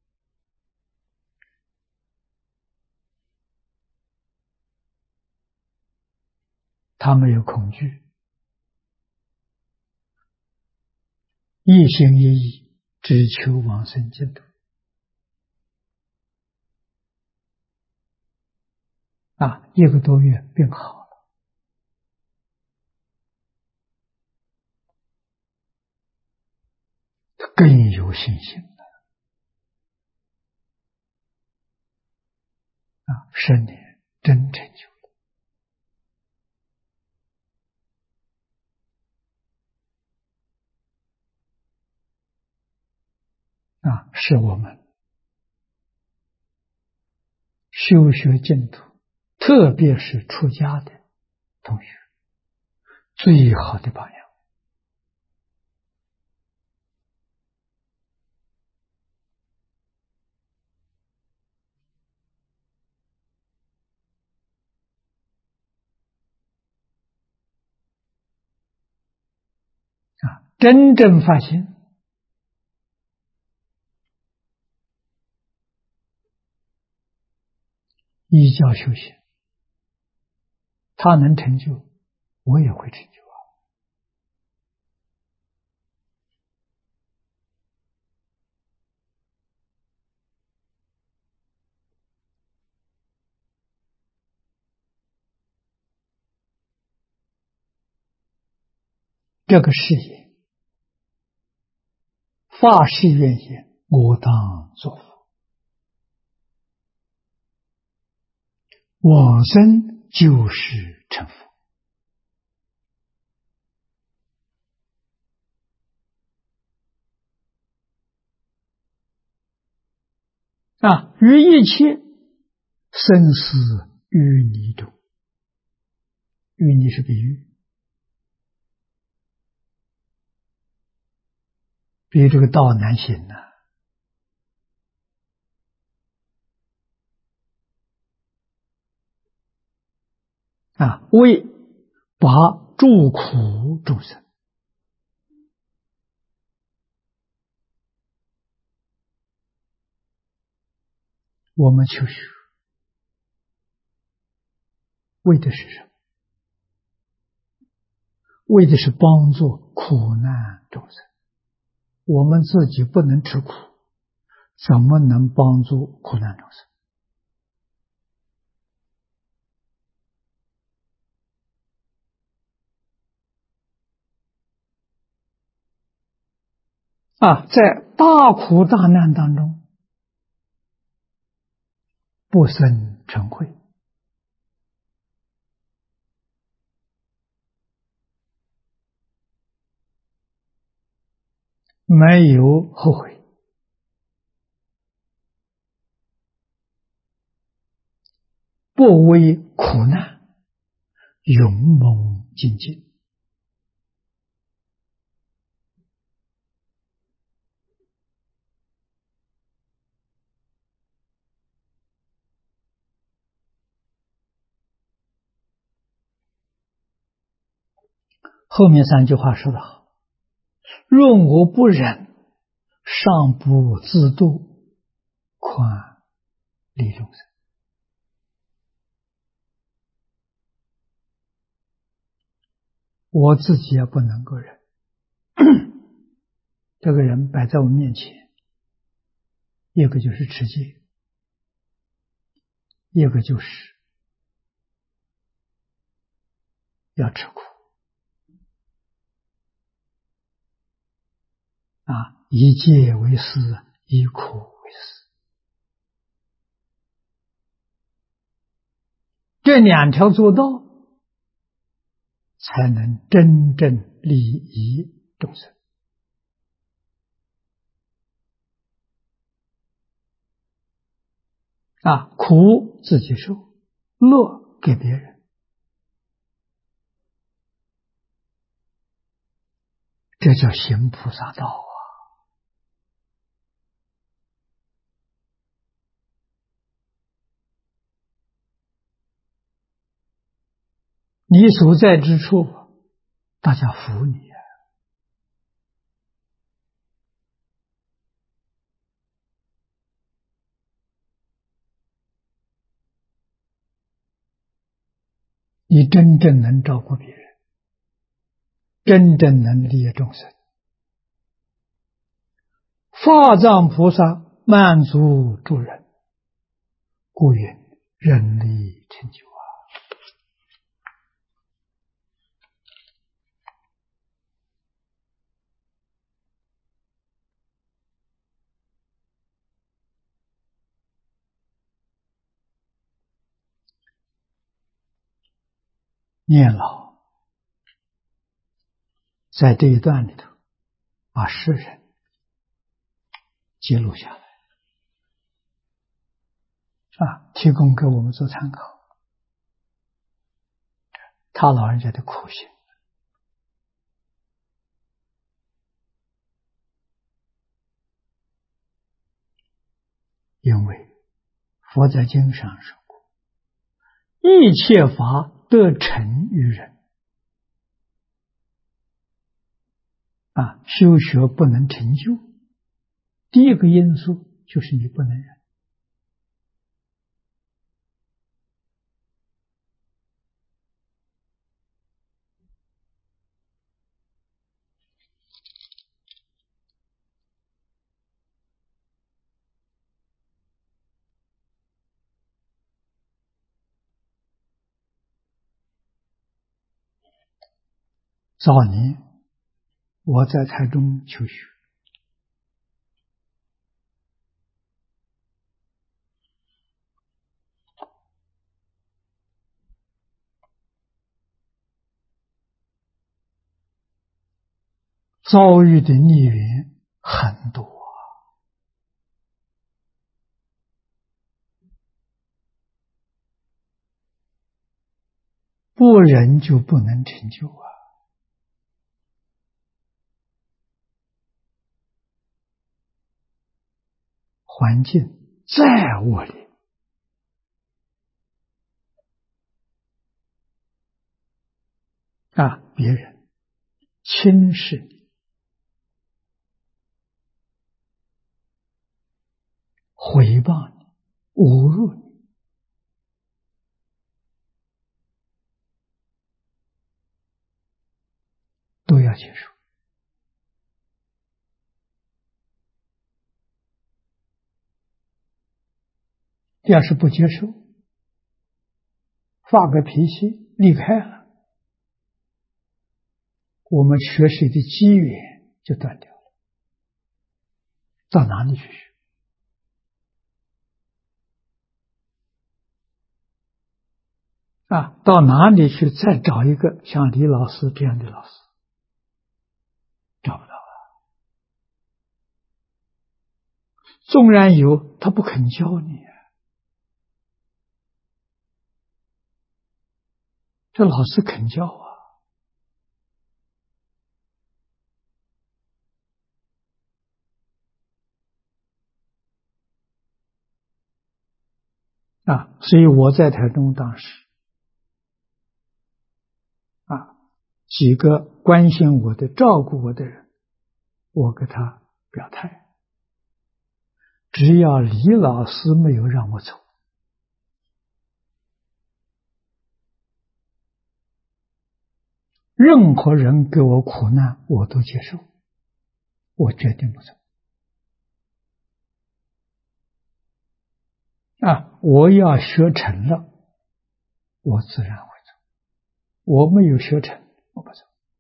他没有恐惧，一心一意只求往生净土。1个多月病好了，他更有信心了。10年真成就了。是我们修学净土，特别是出家的同学，最好的榜样。真正发现依教修行，他能成就，我也会成就。这个事业，发誓愿言，我当作佛，往生就是成佛。于一切生死淤泥中，淤泥是比喻，比这个道难行呢。为拔诸苦众生，我们求学为的是什么？为的是帮助苦难众生。我们自己不能吃苦，怎么能帮助苦难众生？在大苦大难当中不生嗔恚，没有后悔，不为苦难勇猛精进。后面3句话说得好，若我不忍，尚不自度，宽利众生。我自己也不能够忍。这个人摆在我面前，一个就是持戒，一个就是要吃苦。以戒为师，以苦为师，这2条做到，才能真正利益众生。苦自己受，乐给别人，这叫行菩萨道。 你所在之处，大家服你啊！你真正能照顾别人，真正能利益众生。法藏菩萨满足诸人，故云人力成就啊！念老在这一段里头，把世人记录下来提供给我们做参考。他老人家的苦心，因为佛在经上说过，一切法得成于人修学不能成就，第一个因素就是你不能忍。早年我在台中求学，遭遇的逆缘很多不忍就不能成就环境再恶劣别人轻视你，诽谤你，侮辱你，都要接受。要是不接受，发个脾气离开了，我们学习的机缘就断掉了。到哪里去学到哪里去再找一个像李老师这样的老师？找不到了。纵然有，他不肯教你这老师肯教所以我在台中当时几个关心我的、照顾我的人，我给他表态，只要李老师没有让我走，任何人给我苦难我都接受，我决定不走我要学成了，我自然会走，我没有学成，我不走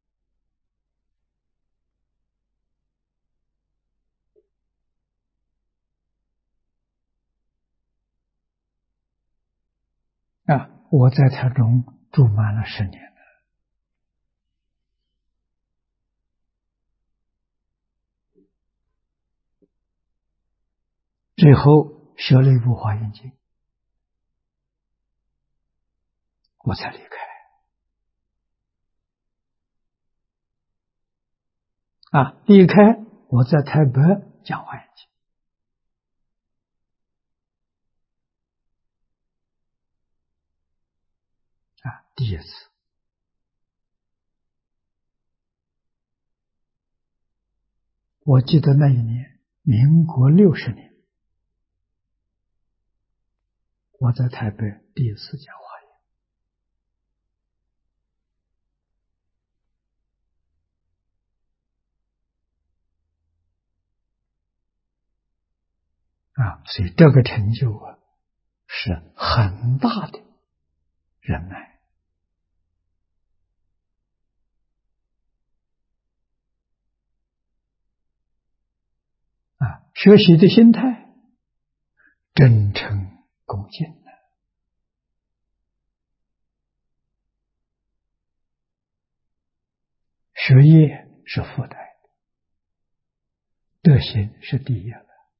我在台中住满了10年了，最后学了一部华严经，我才离开离开我在台北讲华严经第一次我记得那一年，民国60年，我在台北第一次讲华严所以这个成就是很大的忍耐学习的心态真诚恭敬学业是附带的，德行是第一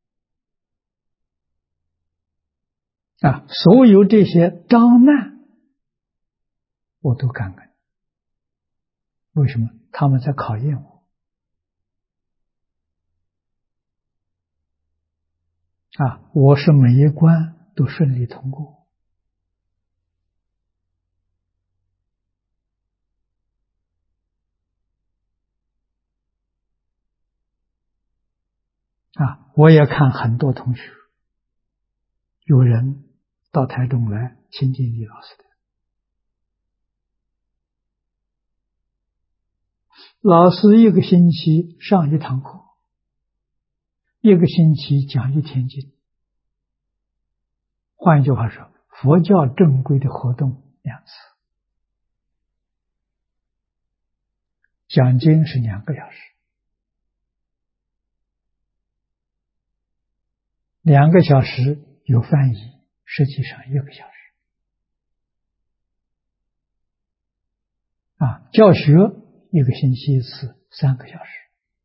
所有这些障难我都感恩。为什么？他们在考验我我是每一关都顺利通过我也看很多同学，有人到台中来亲近李老师的，老师一个星期上一堂课，一个星期讲1天经。换一句话说，佛教正规的活动2次，讲经是2个小时，2个小时有翻译，实际上1个小时教学一个星期1次3个小时。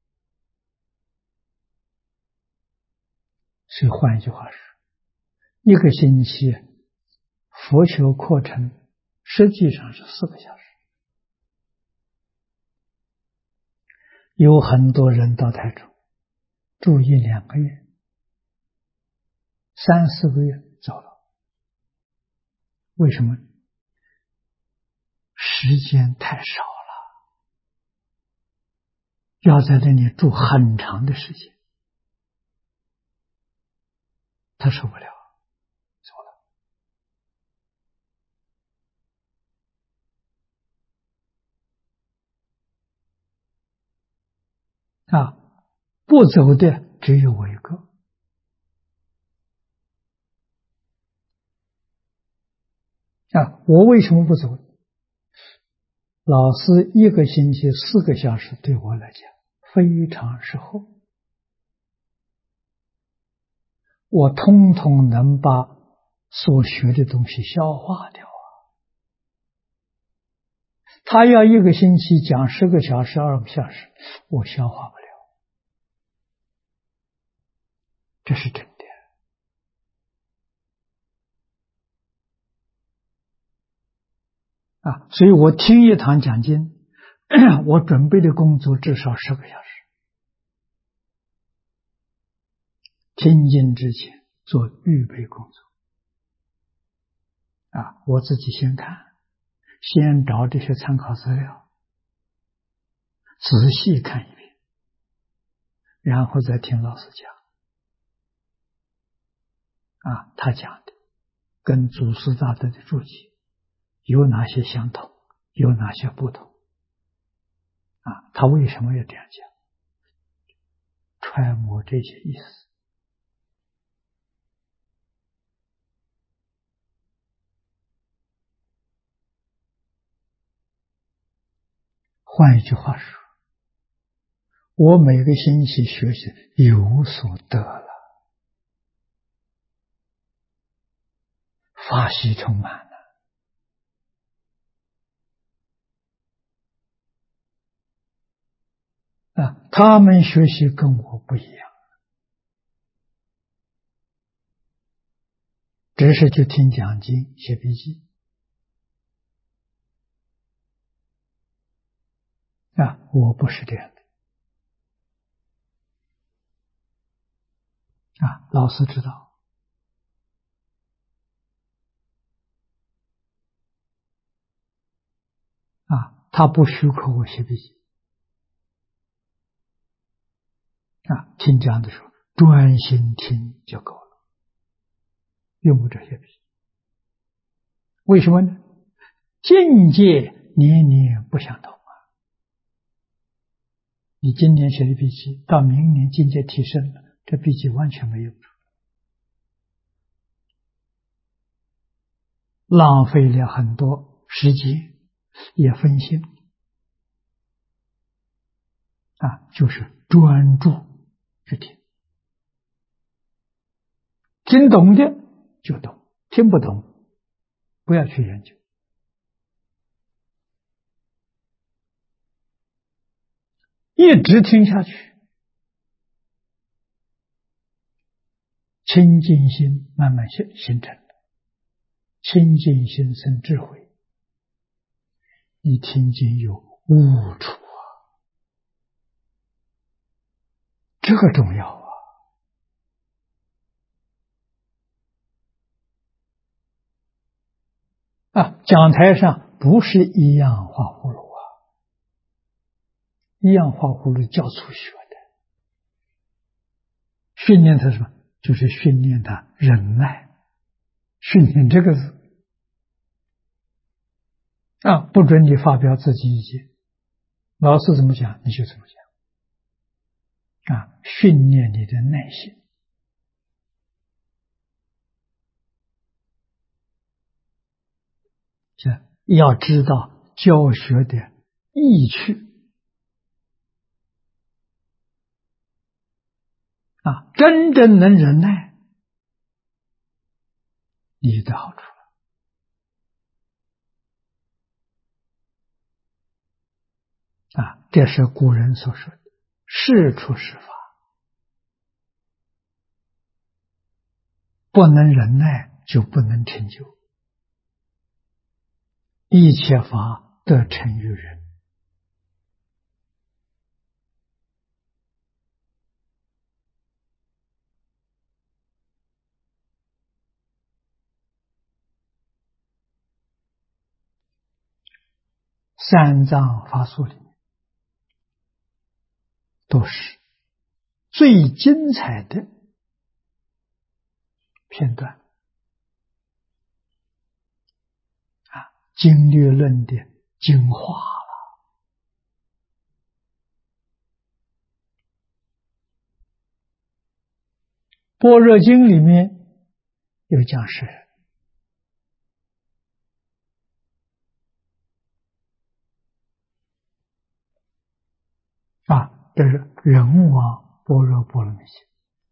所以换一句话说，一个星期佛学课程实际上是4个小时。有很多人到台中住1-2个月，3-4个月走了。为什么？时间太少了，要在这里住很长的时间，他受不了，走了。不走的只有我一个。我为什么不走？老师一个星期4个小时对我来讲非常适合，我通通能把所学的东西消化掉他要一个星期讲10个小时、2个小时，我消化不了，这是真的。所以我听一堂讲经，我准备的工作至少10个小时。听经之前做预备工作我自己先看，先找这些参考资料，仔细看一遍，然后再听老师讲他讲的跟祖师大德的注解有哪些相同，有哪些不同他为什么要这样讲，揣摩这些意思。换一句话说，我每个星期学习有所得了，法喜充满了他们学习跟我不一样，只是去听讲经写笔记我不是这样的老师知道他不许可我写笔记听讲的时候专心听就够了，用不这些笔。为什么呢？境界年年不相同啊！你今年写的笔记，到明年境界提升了，这笔记完全没用处，浪费了很多时间，也分心就是专注去听，听懂的就懂，听不懂不要去研究。一直听下去，清净心慢慢形成，清净心生智慧，你听经有悟处这个重要讲台上不是一样画葫芦一样画葫芦叫初学的，训练他什么？就是训练他忍耐，训练这个字不准你发表自己意见，老师怎么讲你就怎么讲训练你的耐心。要知道教学的意趣真正能忍耐，你就得好处了这是古人所说的事出是法，不能忍耐就不能成就，一切法得成于人。三藏法术里面都是最精彩的片段经略论的精华了。般若经里面有讲是这是人王般若波罗蜜经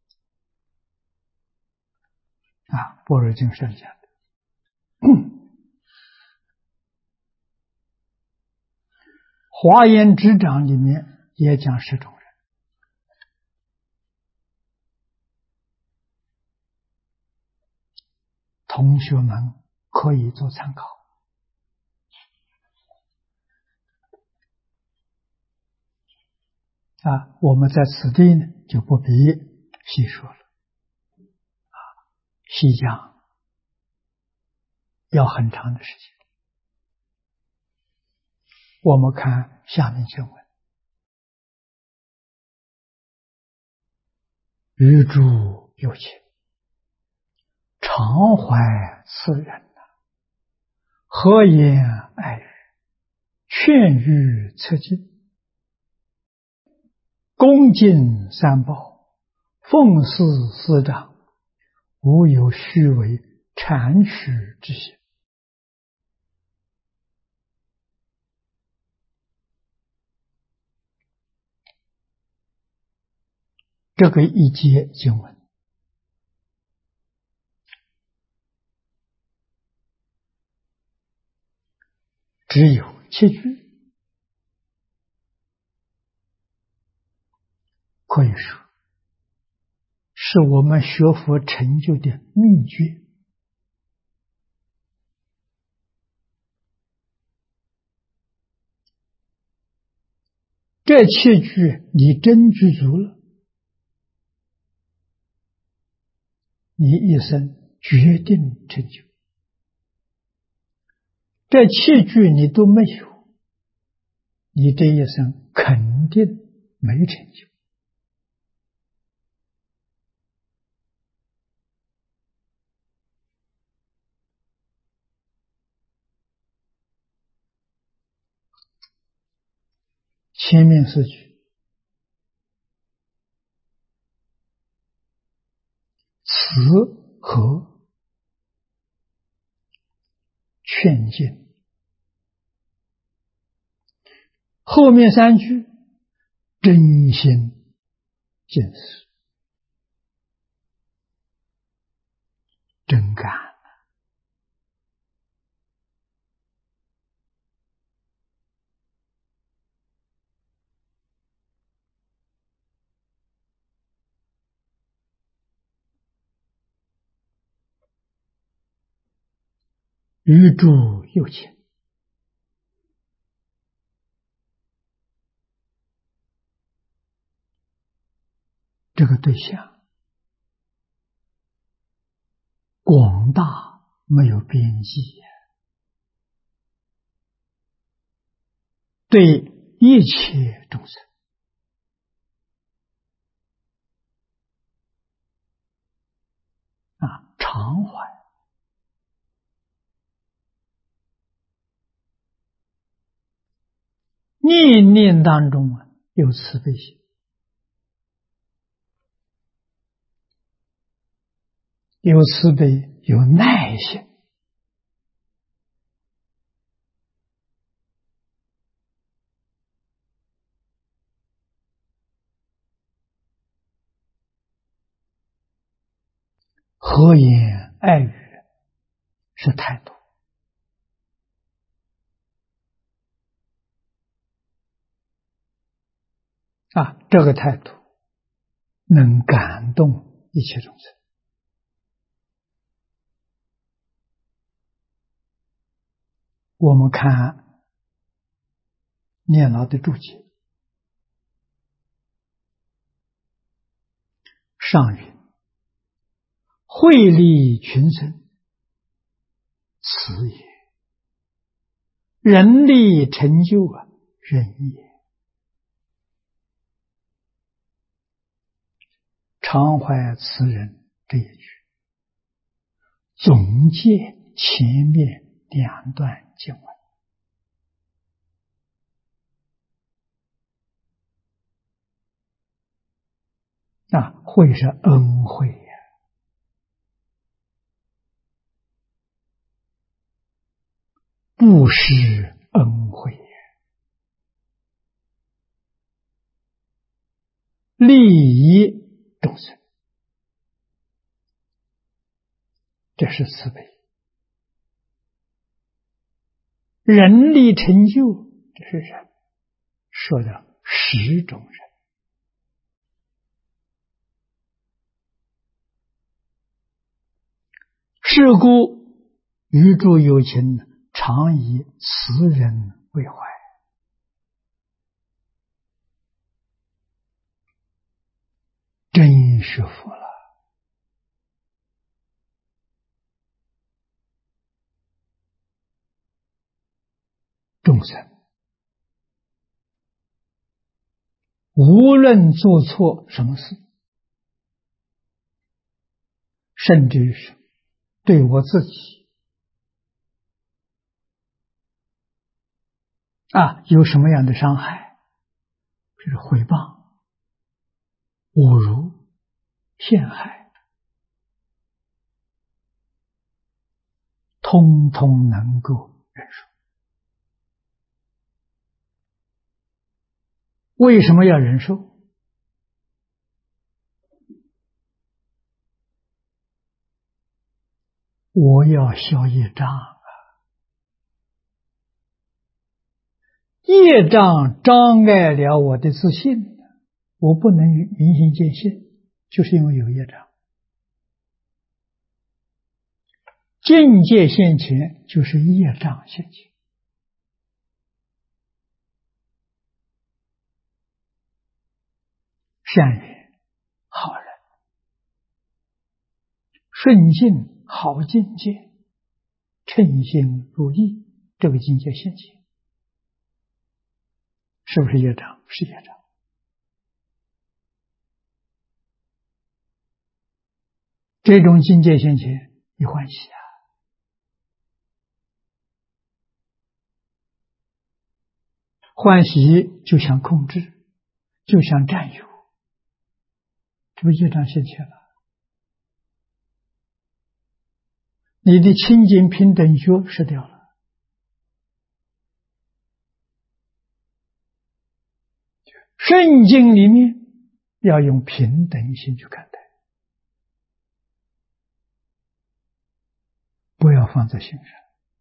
般若经上讲的华严执掌里面也讲十种人，同学们可以做参考我们在此地呢就不必细说了细讲要很长的时间。我们看下面经文：余诸有情，常怀此人何言爱语，劝喻策进，恭敬三宝，奉事师长，无有虚伪谄曲之心。这个一节经文只有7句，可以说是我们学佛成就的秘诀。这7句你真具足了，你一生决定成就。这7句你都没有，你这一生肯定没成就。 前面四句，慈和劝进，后面三句真心见识，真感。余诸有情，这个对象广大没有边际，对一切众生常怀，念念当中有慈悲心，有慈悲，有耐心，和言爱语是态度这个态度能感动一切众生。我们看念老的注解，上云：惠利群生，慈也；人力成就仁也。常怀慈人这一句总结前面两段经文惠是恩惠布施恩惠，利益众生，这是慈悲。人力成就，这是人，说的十种人。是故余诸有情常以慈人为怀，真是服了。众生无论做错什么事，甚至是对我自己有什么样的伤害，比如毁谤、侮辱、陷害，通通能够忍受。为什么要忍受？我要消业障，业障障碍了我的自信，我不能明心见性，就是因为有业障。境界现前就是业障现前。善缘好人，顺境好境界，称心如意，这个境界现前，是不是业障？是业障。这种境界现前，你欢喜欢喜就想控制，就想占有，这不业障现前了。你的清净平等觉失掉了。圣经里面要用平等心去看待，不要放在心上。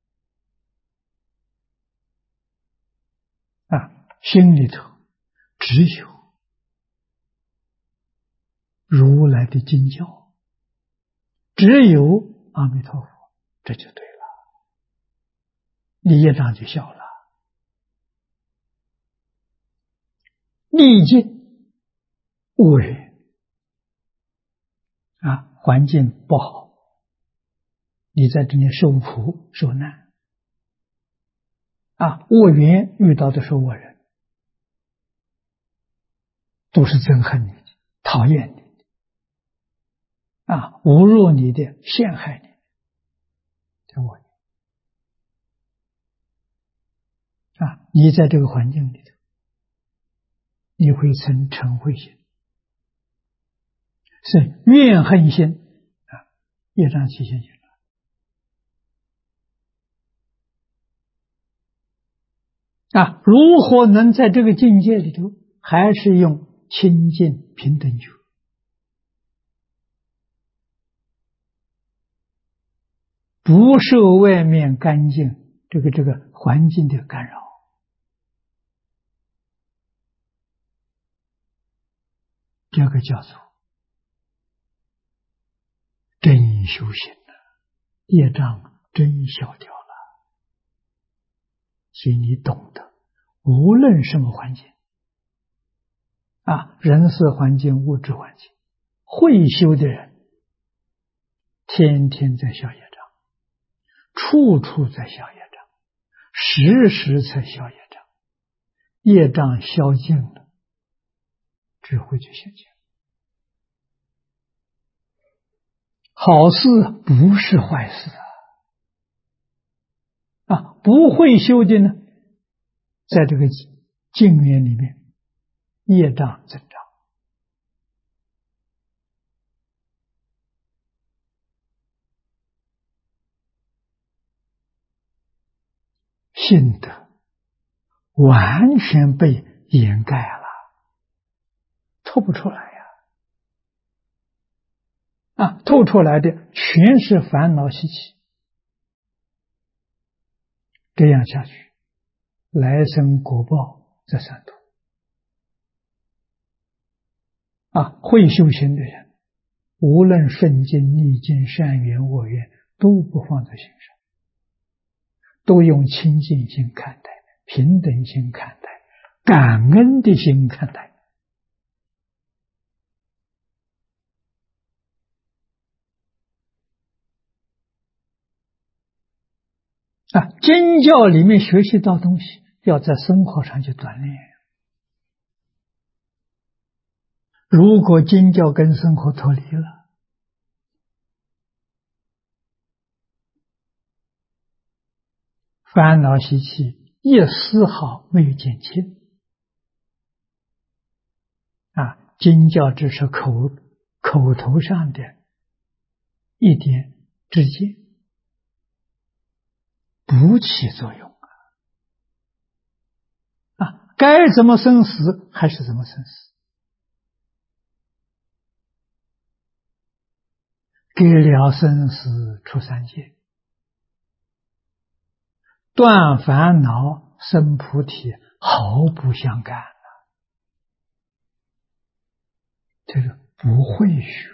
心里头只有如来的经教，只有阿弥陀佛，这就对了，你业障就小了。历尽恶缘环境不好，你在这里受苦受难恶缘遇到的是恶人，都是憎恨你的，讨厌你的侮辱你的，陷害你的，这恶缘你在这个环境里头，你会生嗔恚心，是怨恨心业障起现行了如何能在这个境界里头还是用清净平等觉，不受外面干净这个环境的干扰，这个叫做真修行了，业障真消掉了。所以你懂得，无论什么环境人事环境、物质环境，会修的人天天在消业障，处处在消业障，时时在消业障，业障消尽了，智慧就现前。好事不是坏事不会修的呢，在这个境缘里面，业障增长，性德完全被掩盖了，透不出来透出来的全是烦恼习气。这样下去，来生果报在三途会修行的人，无论顺境逆境、善缘恶缘，都不放在心上，都用清净心看待，平等心看待，感恩的心看待经教里面学习到东西，要在生活上去锻炼。如果经教跟生活脱离了，烦恼习气一丝毫没有减轻经教只是口头上的一点知见，不起作用该怎么生死还是怎么生死，给了生死出三界，断烦恼生菩提毫不相干这个不会学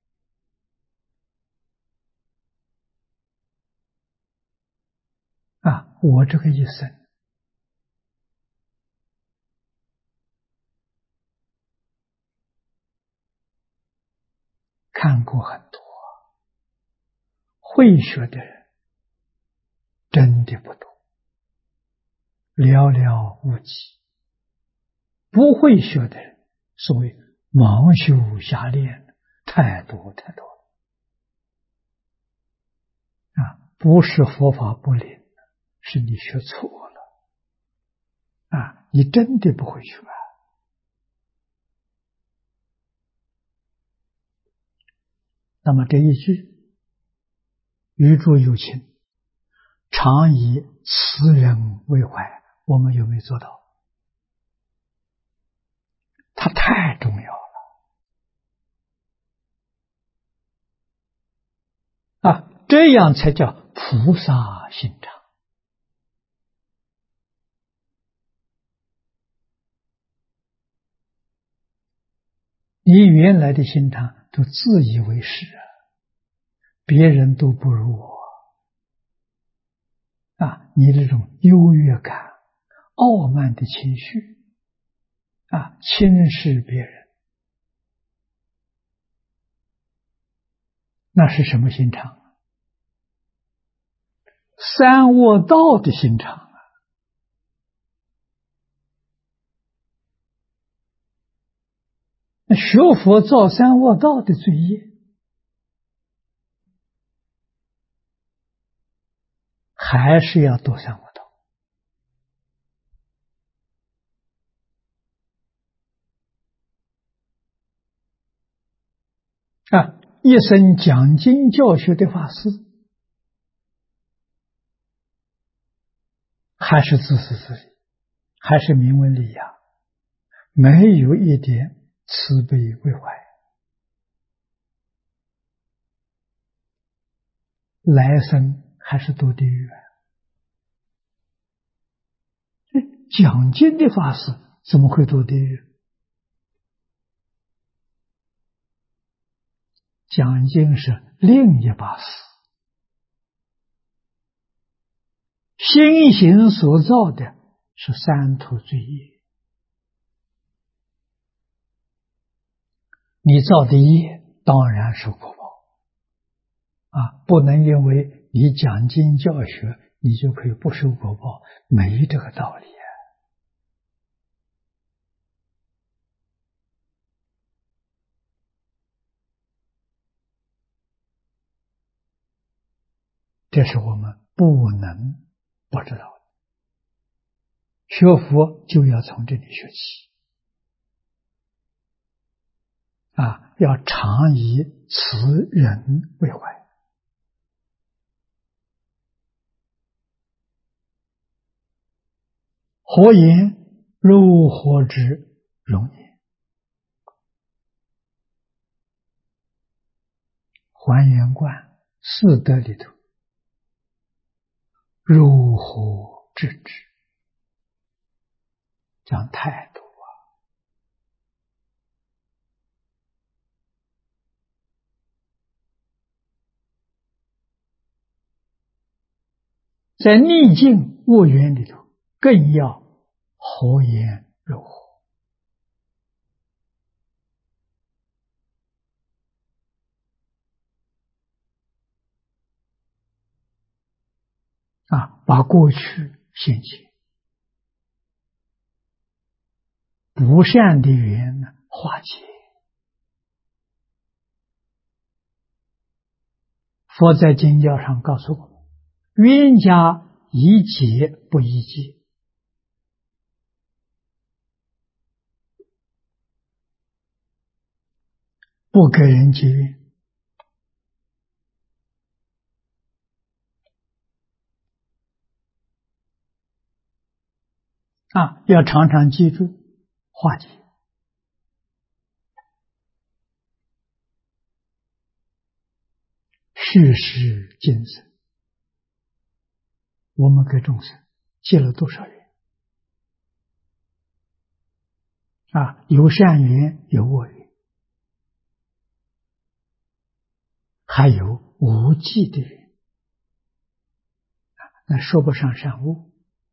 我这个一生看过很多会学的人真的不多，寥寥无几。不会学的人，所谓盲修瞎练，太多太多了不是佛法不灵，是你学错了你真的不会去啊。那么这一句余诸有情，常以慈人为怀，我们有没有做到？它太重要了啊！这样才叫菩萨心肠。你原来的心肠都自以为是啊，别人都不如我啊！你这种优越感、傲慢的情绪啊，轻视别人，那是什么心肠？三恶道的心肠啊！那学佛造三恶道的罪业，还是要堕三恶道啊！一生讲经教学的法师，还是自私自利，还是名闻利养，没有一点慈悲为怀，来生还是堕地狱啊！讲经的法师怎么会堕地狱？讲经是另一把事，心行所造的是三途罪业，你造的业当然是果报啊，不能因为你讲经教学，你就可以不受果报，没这个道理啊。这是我们不能不知道的。学佛就要从这里学起啊，要常以慈人为怀。何言如何之容也？还原观四德里头，如何治之？讲态度啊，在逆境恶缘里头，更要和颜柔和啊，把过去现前不善的缘呢化解。佛在经教上告诉我们，冤家宜解不宜结，不给人结怨啊，要常常记住化解。续世今生，我们给众生结了多少缘啊？有善缘，有恶缘，还有无记的缘，那说不上善恶。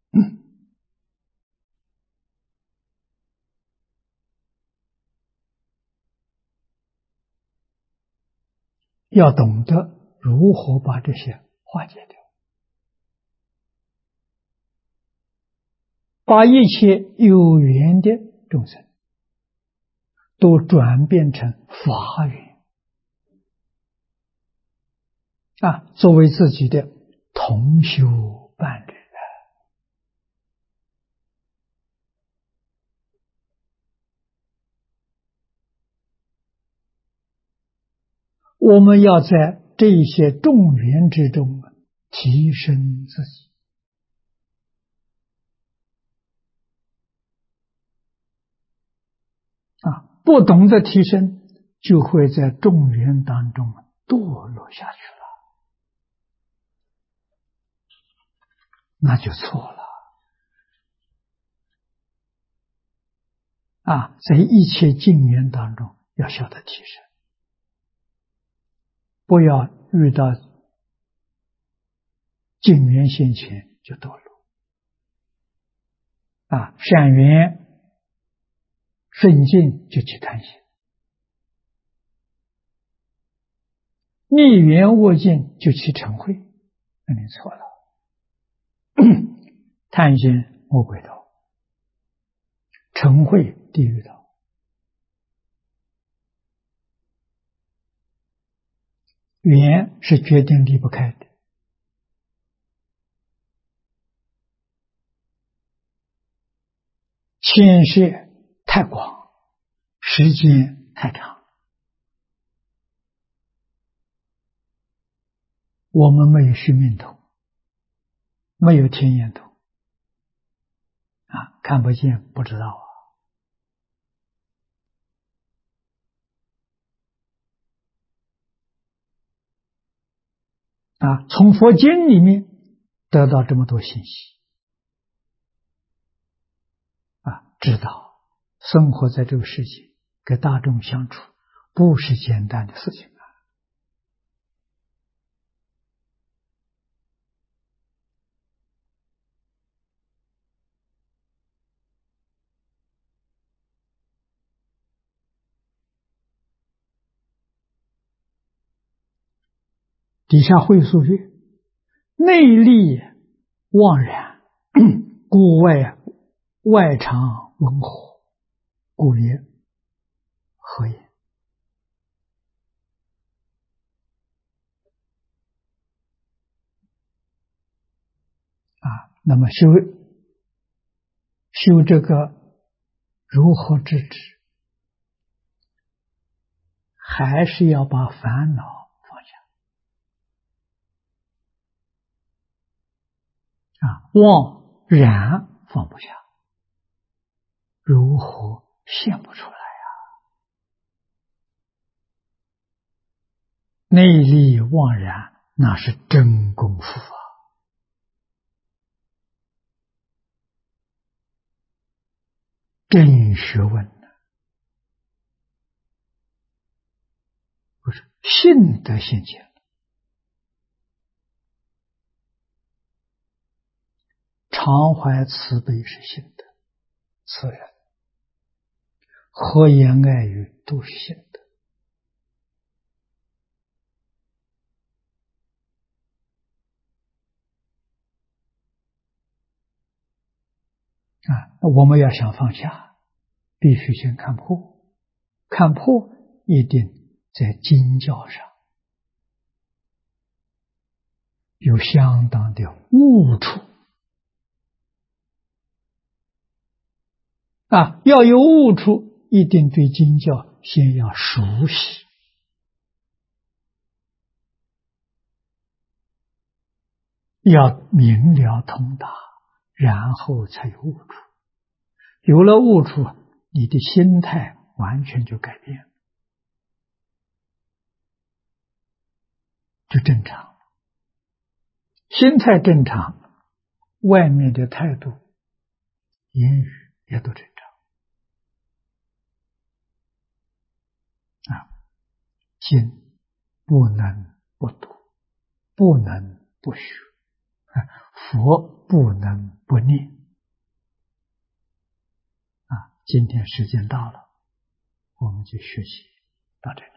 要懂得如何把这些化解掉，把一切有缘的众生都转变成法缘啊，作为自己的同修伴侣我们要在这些众缘之中提升自己不懂得提升，就会在众缘当中堕落下去了，那就错了在一切境缘当中要晓得提升，不要遇到境缘现前就堕落善缘顺境就去贪心，逆缘恶境就去嗔恚，那你错了。贪心魔鬼道，嗔恚地狱道，缘是决定离不开的，牵涉太广，时间太长，我们没有须命头，没有天眼头看不见不知道从佛经里面得到这么多信息知道生活在这个世界跟大众相处不是简单的事情底下会述曰：内力妄然，故外常文火，故曰何也？那么修这个如何制止？还是要把烦恼放下妄然放不下，如何现不出来内力妄然，那是真功夫真学问不是信德现前，常怀慈悲是信德，慈人和颜爱语都是信德我们要想放下，必须先看破，看破一定在经教上有相当的悟处要有悟处，一定对经教先要熟悉，要明了通达，然后才有悟处。有了悟处，你的心态完全就改变，就正常。心态正常，外面的态度、言语也都正常。经不能不读，不能不学，佛不能不念。今天时间到了，我们就学习到这里。